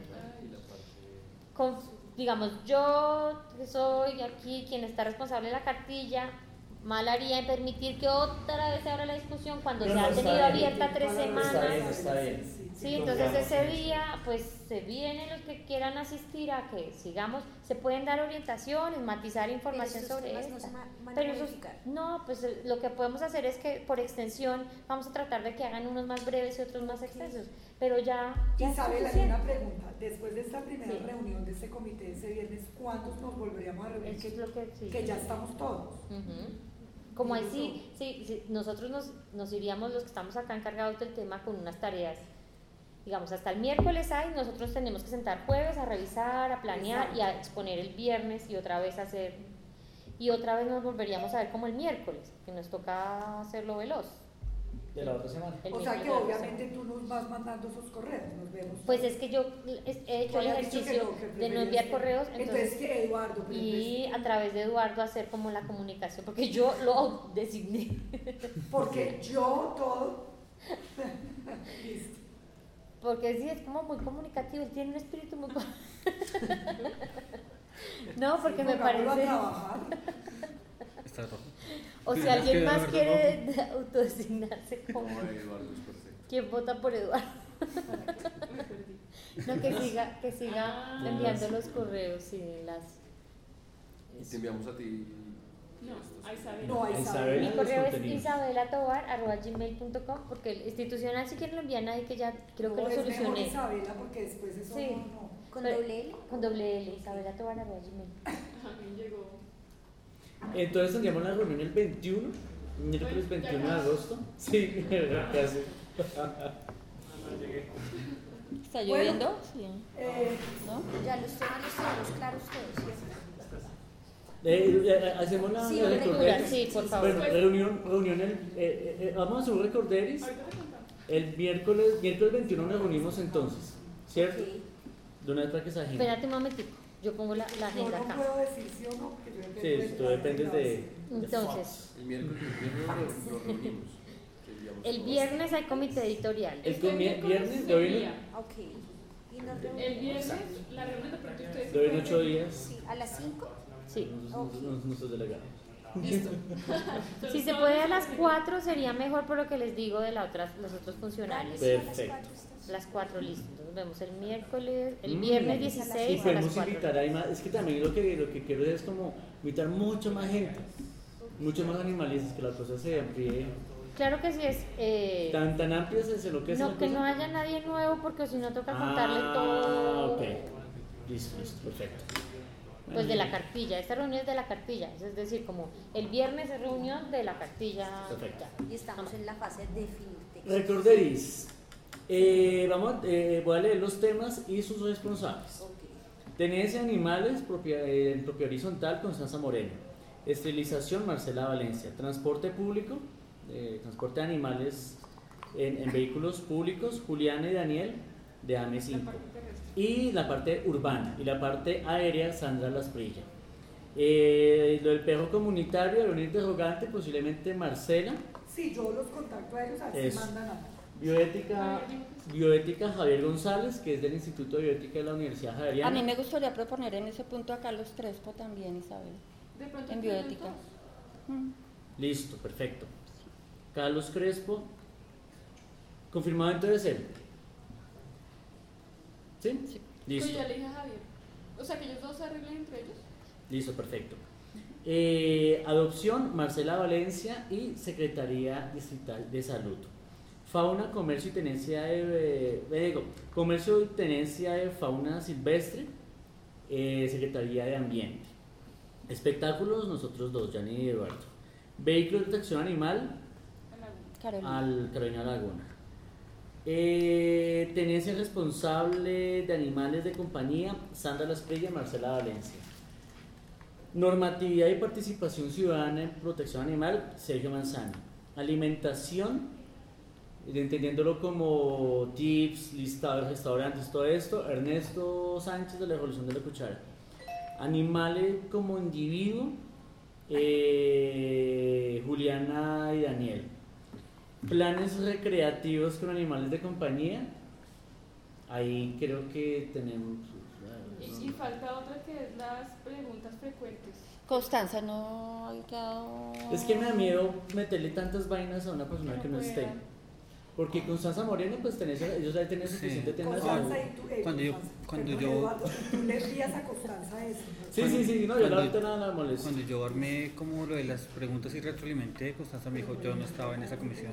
Y la parte. con- digamos, yo que soy aquí quien está responsable de la cartilla, mal haría en permitir que otra vez se abra la discusión cuando No, se no, ha está tenido bien, abierta tres Está bien, semanas. está bien. Sí, sí, Sí, sí. entonces Confiamos ese en eso. día, pues se vienen los que quieran asistir a que sigamos, se pueden dar orientaciones, matizar información estos sobre temas esto. no se ma- van a Pero eso, modificar. no, pues eh, lo que podemos hacer es que por extensión vamos a tratar de que hagan unos más breves y otros más extensos, pero ya, ya es Isabel, hay suficiente. una pregunta. Después de esta primera Sí. reunión de este comité de ese viernes, ¿cuántos nos volveríamos a reunir? Eso Que, es lo que sí. que ya estamos todos. Ujú. Como ahí Digo sí, sí, sí, nosotros nos, nos iríamos los que estamos acá encargados del tema con unas tareas. Digamos, hasta el miércoles hay, nosotros tenemos que sentar jueves a revisar, a planear y a exponer el viernes y otra vez hacer. Y otra vez nos volveríamos a ver como el miércoles, que nos toca hacerlo veloz. De la otra semana. el O sea miércoles que de la otra obviamente semana. tú nos vas mandando esos correos, nos vemos. Pues es que yo es- he hecho Tú el habías dicho que ejercicio no, que de no preferías enviar que- correos, Entonces, entonces, que Eduardo, pero y a través de Eduardo hacer como la comunicación, porque yo lo designé. entonces, porque yo todo. Listo. Porque sí, es como muy comunicativo, él tiene un espíritu muy... co- no, porque Sí, me pongámoslo a parece... trabajar. Está rojo. O Sí, si es alguien que más Eduardo quiere autodesignarse como... No, Eduardo es perfecto. ¿Quién vota por Eduardo? Me perdí. No, que siga, que siga Ah. enviando los correos y las... Y te enviamos a ti. No, estos. a Isabel. No, a Isabel. Isabel. Mi los correo es contenidos. isabelatobar arroba gmail punto com porque el institucional si quieren lo envían ahí que ya creo que No, lo es mejor solucioné. Isabela porque después eso Sí. no, no. ¿Con Pero- doble L? Con doble L, isabelatobar arroba gmail. A mí llegó. Entonces tendríamos la reunión el veintiuno Miércoles veintiuno de agosto. Sí, casi. ¿Está lloviendo? Bueno, Sí. Eh, ¿No? Ya los temas los tenemos claros todos, ¿cierto? Eh, eh, hacemos la, Sí, la una recorderis. Sí, por favor. Bueno, reunión, reunión el, eh, eh, eh, vamos a hacer un recorderis. Ahorita te contamos. El miércoles, miércoles veintiuno nos reunimos entonces, ¿cierto? Sí. De una vez para que se agende. Espérate un momentico, yo pongo la, la yo agenda no acá. puedo decir sí o no, porque yo dependo Sí, de tú la dependes agenda. de, de Entonces, El miércoles, el viernes nos, nos reunimos. que digamos el todos. viernes hay comité editorial. El Este comi- miércoles viernes de hoy no- sería Ok. Y nos reunimos. el viernes, la reunión de pronto ustedes. de hoy en pueden- ocho días. Sí, a las cinco. Sí. Nosotros, nosotros, nuestros delegados. Listo. Entonces, Si se todos puede a los las que- cuatro sería mejor por lo que les digo de la otras, los otros funcionarios. Dale, sí, a las Perfecto. cuatro estás. Las cuatro, listo. Entonces nos vemos el miércoles, el Mm. viernes Y Y dieciséis seis a las podemos cuatro. invitar a más. Es que también lo que, lo que quiero es como invitar mucho más gente, mucho más animalistas, que la cosa se amplíe. Claro que sí es. eh, Tan, tan amplia se se lo que es la no, que cosa. no haya nadie nuevo porque si no toca contarle Ah, todo. ok. Listo, listo, perfecto. Pues de la cartilla, esta reunión es de la cartilla, es decir, como el viernes es reunión de la cartilla. Perfecto. Y estamos en la fase de definir textos. Recorderis. Eh, vamos, eh, voy a leer los temas y sus responsables. Ok. Tenencia de animales, propiedad, eh, en propiedad horizontal, Constanza Moreno. Esterilización, Marcela Valencia. Transporte público, eh, transporte de animales en, en vehículos públicos, Juliana y Daniel, de A M E cinco. Y la parte urbana y la parte aérea, Sandra Lasprilla. Eh, lo del perro comunitario, era un interrogante, posiblemente Marcela. Sí, yo los contacto a ellos, a ver si Eso. mandan algo. Bioética, bioética Javier González, que es del Instituto de Bioética de la Universidad Javeriana. A mí me gustaría proponer en ese punto a Carlos Crespo también, Isabel, De pronto en entre bioética. los dos. Mm. Listo, perfecto. Carlos Crespo, confirmado entonces él. ¿Sí? Sí. Pues Listo. ya le dije a Javier. O sea, que ellos dos se arreglen entre ellos. Listo, perfecto. Eh, adopción, Marcela Valencia y Secretaría Distrital de Salud. Fauna, comercio y tenencia de, eh, digo, comercio y tenencia de fauna silvestre, eh, Secretaría de Ambiente. Espectáculos, nosotros dos, Yanni y Eduardo. Vehículos de protección animal, Carolina. al Carolina Laguna. Eh, tenencia responsable de animales de compañía, Sandra Lasprilla y Marcela Valencia. Normatividad y participación ciudadana en protección animal, Sergio Manzano. Alimentación, entendiéndolo como tips, listado de restaurantes, todo esto, Ernesto Sánchez de la Revolución de la Cuchara. Animales como individuo, eh, Juliana y Daniel. Planes recreativos con animales de compañía, ahí creo que tenemos... Y, y falta otra que es las preguntas frecuentes. Constanza no ha quedado. Es que me da miedo meterle tantas vainas a una persona Que que no no esté. pueda. Porque Constanza Moreno, pues tenés, ellos ya tienen Sí. suficiente tema de Constanza salud. y tú, eh, Cuando yo- Constanza, cuando perdón, yo- Eduardo, tú le envías a Constanza eso. Sí, sí, sí, no, yo Cuando- ahorita nada la molesto. Cuando yo armé como lo de las preguntas y retroalimenté, Constanza me dijo, yo no estaba en esa comisión.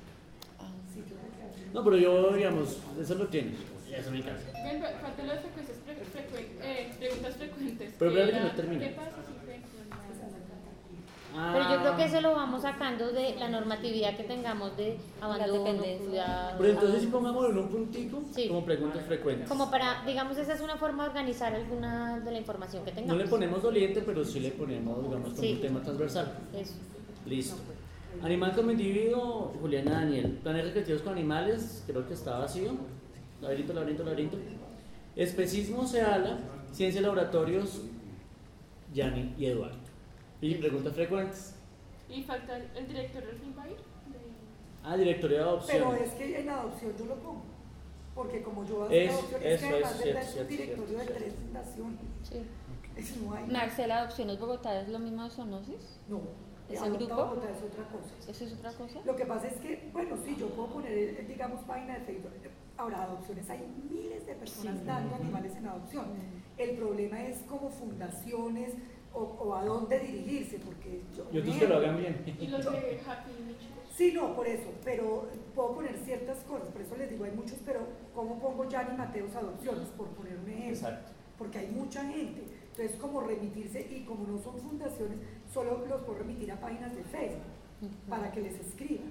No, pero yo, digamos, eso lo tienes. Eso es mi caso. Ven, fa- falta lo de frecuencias fre- frecuen- eh, preguntas frecuentes. Pero espérate que Era, no termine. ¿Qué pasa si fue- Pero yo creo que eso lo vamos sacando de la normatividad que tengamos de abandono, dependencias. cuidado. Pero entonces si pongámoslo en un puntico, Sí. como preguntas frecuentes. Como para, digamos, esa es una forma de organizar alguna de la información que No tengamos. le ponemos doliente, pero sí le ponemos, digamos, como Sí. un tema transversal. Eso. Listo. Animal como individuo, Juliana Daniel. Planes recreativos con animales, creo que está vacío. Laberinto, laberinto, laberinto. Especismo, Seala. Ciencia, laboratorios, Yanni y Eduardo. Y preguntas frecuentes. Y falta el, el director del fin va a ir. De- Ah, directorio de Pero adopción. es que en adopción yo lo pongo. Porque como yo hago Es- adopción, eso es que además es de cierto, es un cierto, directorio cierto, de tres fundaciones. Sí. Es no hay. Marcela Adopciones Bogotá es lo mismo de Sonosis. No. ¿Ese Adopta grupo? Bogotá es otra cosa. ¿Eso es otra cosa? Lo que pasa es que, bueno, sí, yo puedo poner, eh, digamos, página de Facebook. Ahora, adopciones, hay miles de personas Sí. dando animales en adopción. El problema es como fundaciones o, o a dónde dirigirse, porque yo... Y otros un que lo ejemplo, hagan bien. Y los de Happy Nicho. Sí, no, por eso, pero puedo poner ciertas cosas, por eso les digo, hay muchos, pero ¿cómo pongo Yanni Mateos Adopciones? Por poner un ejemplo. Exacto. Porque hay mucha gente. Entonces, como remitirse, y como no son fundaciones, solo los puedo remitir a páginas de Facebook. Ujú. para que les escriban.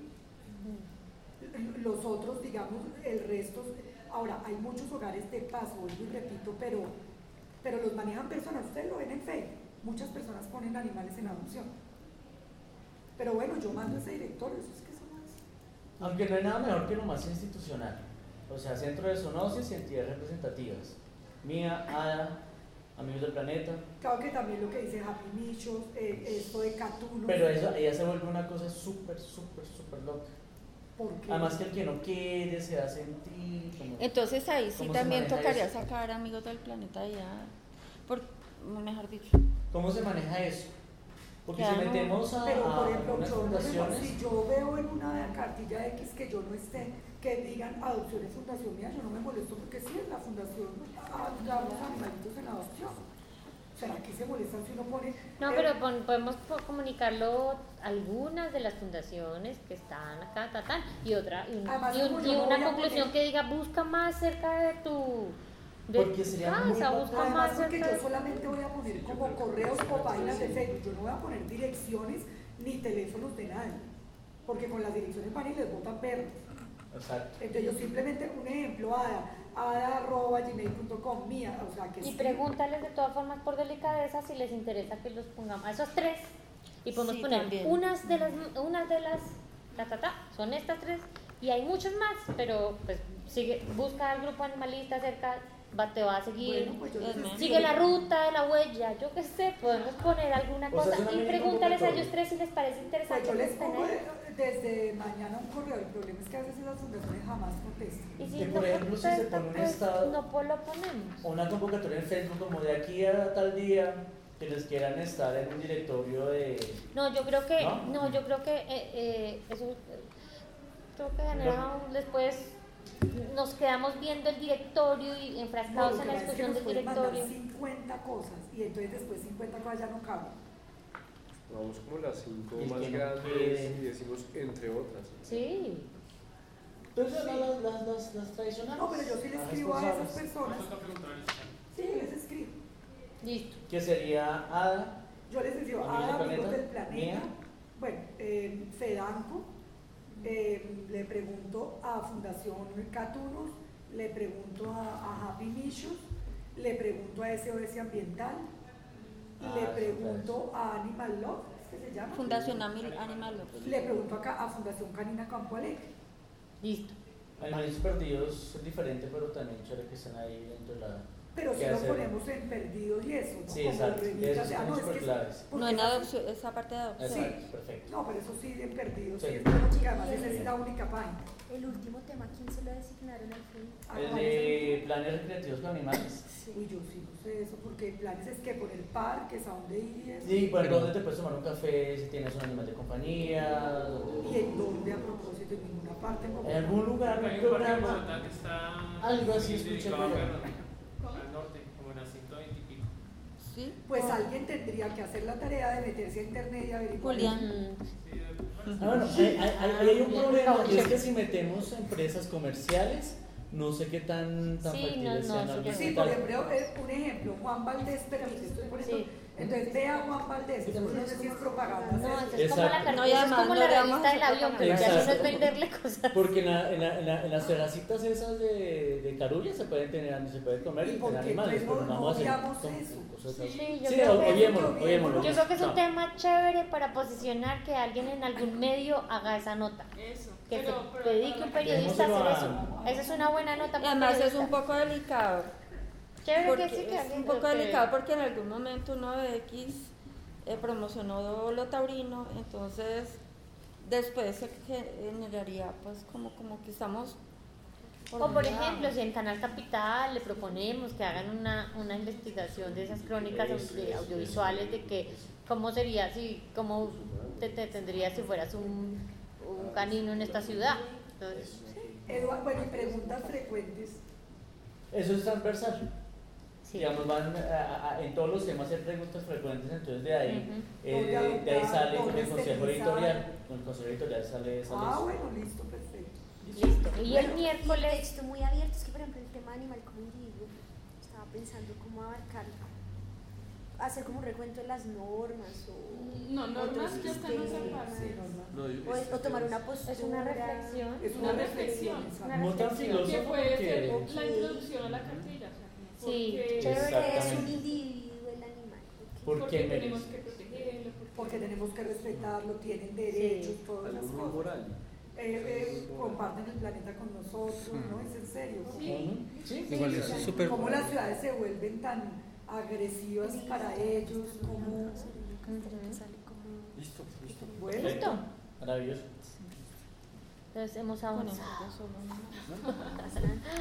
Los otros, digamos, el resto, ahora hay muchos hogares de paz, vuelvo y repito, pero, pero los manejan personas, ustedes lo ven en Facebook, muchas personas ponen animales en adopción. Pero bueno, yo mando ese directorio, eso es que son más. Aunque no hay nada mejor que lo más institucional, o sea, centro de zoonosis y entidades representativas. Mía, Ada, Amigos del Planeta. Claro que también lo que dice Happy Michos, eh, esto de Catulo. Pero eso, ella se vuelve una cosa súper, súper, súper loca. ¿Por qué? Además que el que no quiere se da sentir como... Entonces ahí sí ¿Cómo se también maneja tocaría eso? sacar Amigos del Planeta ya, por, mejor dicho. ¿Cómo se maneja eso? Porque Ya si no. metemos a, Pero por a ejemplo, algunas yo, no me- fundaciones... si yo veo en una cartilla X que yo no esté, que digan adopciones fundación mía, yo no me molesto porque sí es la fundación a dar los animalitos en adopción. ¿Será que se molestan si uno pone? No, eh, pero pon- podemos po- comunicarlo a algunas de las fundaciones que están acá, ta, ta, y otra, y, un- Además, y un- como y yo no una voy a conclusión poner- que diga busca más cerca de tu de Porque tu sería muy casa, poco- busca Además, más porque cerca yo de solamente voy a poner como correos o páginas de Facebook, yo no voy a poner direcciones ni teléfonos de nadie, porque con las direcciones van y les botan perros. Exacto. Entonces yo simplemente, un ejemplo, ada, ada arroba gmail punto com, mía, o sea que y sí. pregúntales de todas formas por delicadeza si les interesa que los pongamos a esos tres y podemos Sí, poner también. unas de las unas de las ta, ta, ta, son estas tres y hay muchos más, pero pues sigue, busca al grupo animalista cerca, va, te va a seguir. Bueno, pues yo les Es escribo. Sigue la ruta de la huella, yo qué sé, podemos poner alguna O sea, cosa es una y mini pregúntales a convocatoria. ellos tres si les parece Pues interesante yo les pues, pongo tener. de- desde mañana un correo, el problema es que a veces las fundaciones jamás contestan. Y si Que, no por ejemplo, si se contesta, pone un pues estado- no pues lo ponemos. O una convocatoria en Facebook como de aquí a tal día que les quieran estar en un directorio de... No, yo creo que, ¿No? no, yo creo que eh, eh, eso eh, creo que genera un- después nos quedamos viendo el directorio y No, enfrascados lo en que la pasa es que discusión nos del pueden mandar directorio. cincuenta cosas y entonces después cincuenta cosas ya no caben. Vamos como las cinco Y el más que no grandes quiere. y decimos entre otras. Sí. Entonces son las, las, las, las tradicionales. No, pero yo sí le las escribo a esas responsables. personas. Sí, les escribo. Listo. Que sería Ada, Yo les escribo Amigos a del Amigos Planeta, del Planeta, mía. bueno, eh, Fedanco, eh, le pregunto a Fundación Catunos, le pregunto a, a Happy Michos, le pregunto a S O S Ambiental, Ah, le eso, pregunto a Animal Love, ¿qué se llama? Fundación Amil- Animal Love. Le pregunto acá a Fundación Canina Campo Alegre. Listo. Animales Perdidos es diferente, pero también chévere que estén ahí dentro de la... Pero si ¿Qué lo hacer? ponemos en perdidos y eso, ¿no? Sí, Como exacto, revistas, esos ah, son no, es súper que- claves. porque No en esas- adopción, esa parte de adopción. Exacto, perfecto. No, pero eso sí en perdidos, Sí. sí, es bueno, porque además esa es la única página. El último tema, ¿quién se lo designaron al fin? Ah, El ¿cuál es de planes recreativos con animales. Uy, yo sí no sé eso, porque planes es que poner parques, a dónde ir y eso. Sí, por dónde te puedes tomar un café, si tienes un animal de compañía, dónde- Y en dónde a propósito, en ninguna parte. en en algún lugar, Hay un un parque en programa. Bogotá que está Algo así muy escuché dedicado a por ahí. perros, al norte, como en las ciento veinte y pico. ¿Sí? Pues alguien tendría que hacer la tarea de meterse a internet y averiguar. Julián. Mm, Sí, de- Ah, bueno, hay, hay- hay- hay un problema y es que si metemos empresas comerciales, no sé qué tan, tan Sí, factibles no, sean no, algo sí, así Sí, tal. por ejemplo, eh, un ejemplo, Juan Valdés, pero que estoy poniendo. Sí. Entonces ve a Juan Valdés, eso no sé si es propaganda. No, ¿sí? eso es como la, Exacto. car- No, y eso es además como no la le vamos revista a del hacer avión, pero ya propaganda. eso es venderle cosas. Porque en, la, en, la, en, la- en las terracitas esas de, de Carulla se pueden tener, se pueden comer ¿Y y por tener qué animales, pues no- pero no no vamos a hacer obviamos con- eso? cosas así. Sí, yo Sí, creo que- oyémoslo, yo oyémoslo. Yo creo que es un No. tema chévere para posicionar que alguien en algún medio haga esa nota. Eso. Que pero, se pero dedique para un la- periodista a hacer Dejémoselo eso. a- Esa es una buena nota Y para un además es periodista. un poco delicado. Chévere Porque que sí, que es alguien un poco lo que- delicado porque en algún momento uno de X eh, promocionó lo taurino, entonces después se generaría pues como, como que estamos... O por un ejemplo, lado. si en Canal Capital le proponemos que hagan una, una investigación de esas crónicas Eso, de eso, audiovisuales de que cómo sería si, cómo te, te tendrías si fueras un, un canino en esta ciudad. Entonces, Eduardo, bueno, y preguntas frecuentes. Eso es transversal. sí. Digamos, van a- a- en todos los temas hay preguntas frecuentes, entonces de ahí, Ujú. eh, de, ¿Dónde de ahí adoptar? sale con ¿Dónde el consejo esterilizar? editorial, con el consejo editorial sale, sale Ah, eso. bueno, listo, perfecto. Listo. Y el Bueno, Y el miércoles, texto muy abierto, es que por ejemplo el tema animal como individuo, estaba pensando cómo abarcarlo. hacer como un recuento de las normas o No, normas otros ya están en otra sistemas. parte. No, yo- O, es- o tomar una postura. Es una reflexión. Es Una reflexión. Una No tan reflexión. Que filósofo puede ser porque... la introducción a la cartilla. O sea, como Sí, porque, Pero es un Exactamente. individuo el animal. ok. ¿Por porque qué tenemos merece? que protegerlo. Porque tenemos que respetarlo, tienen derechos, todas las algo muy cosas. moral. Eh, eh, comparten el planeta con nosotros, ¿no? Es en serio. Sí. Sí, Igual Sí, es o sea, súper- cómo las ciudades se vuelven tan agresivas para ellos, como... Que sale como- Listo, listo. Bueno, ¿Listo? Maravilloso. Entonces hemos avanzado. Bueno, ya solo, ¿no?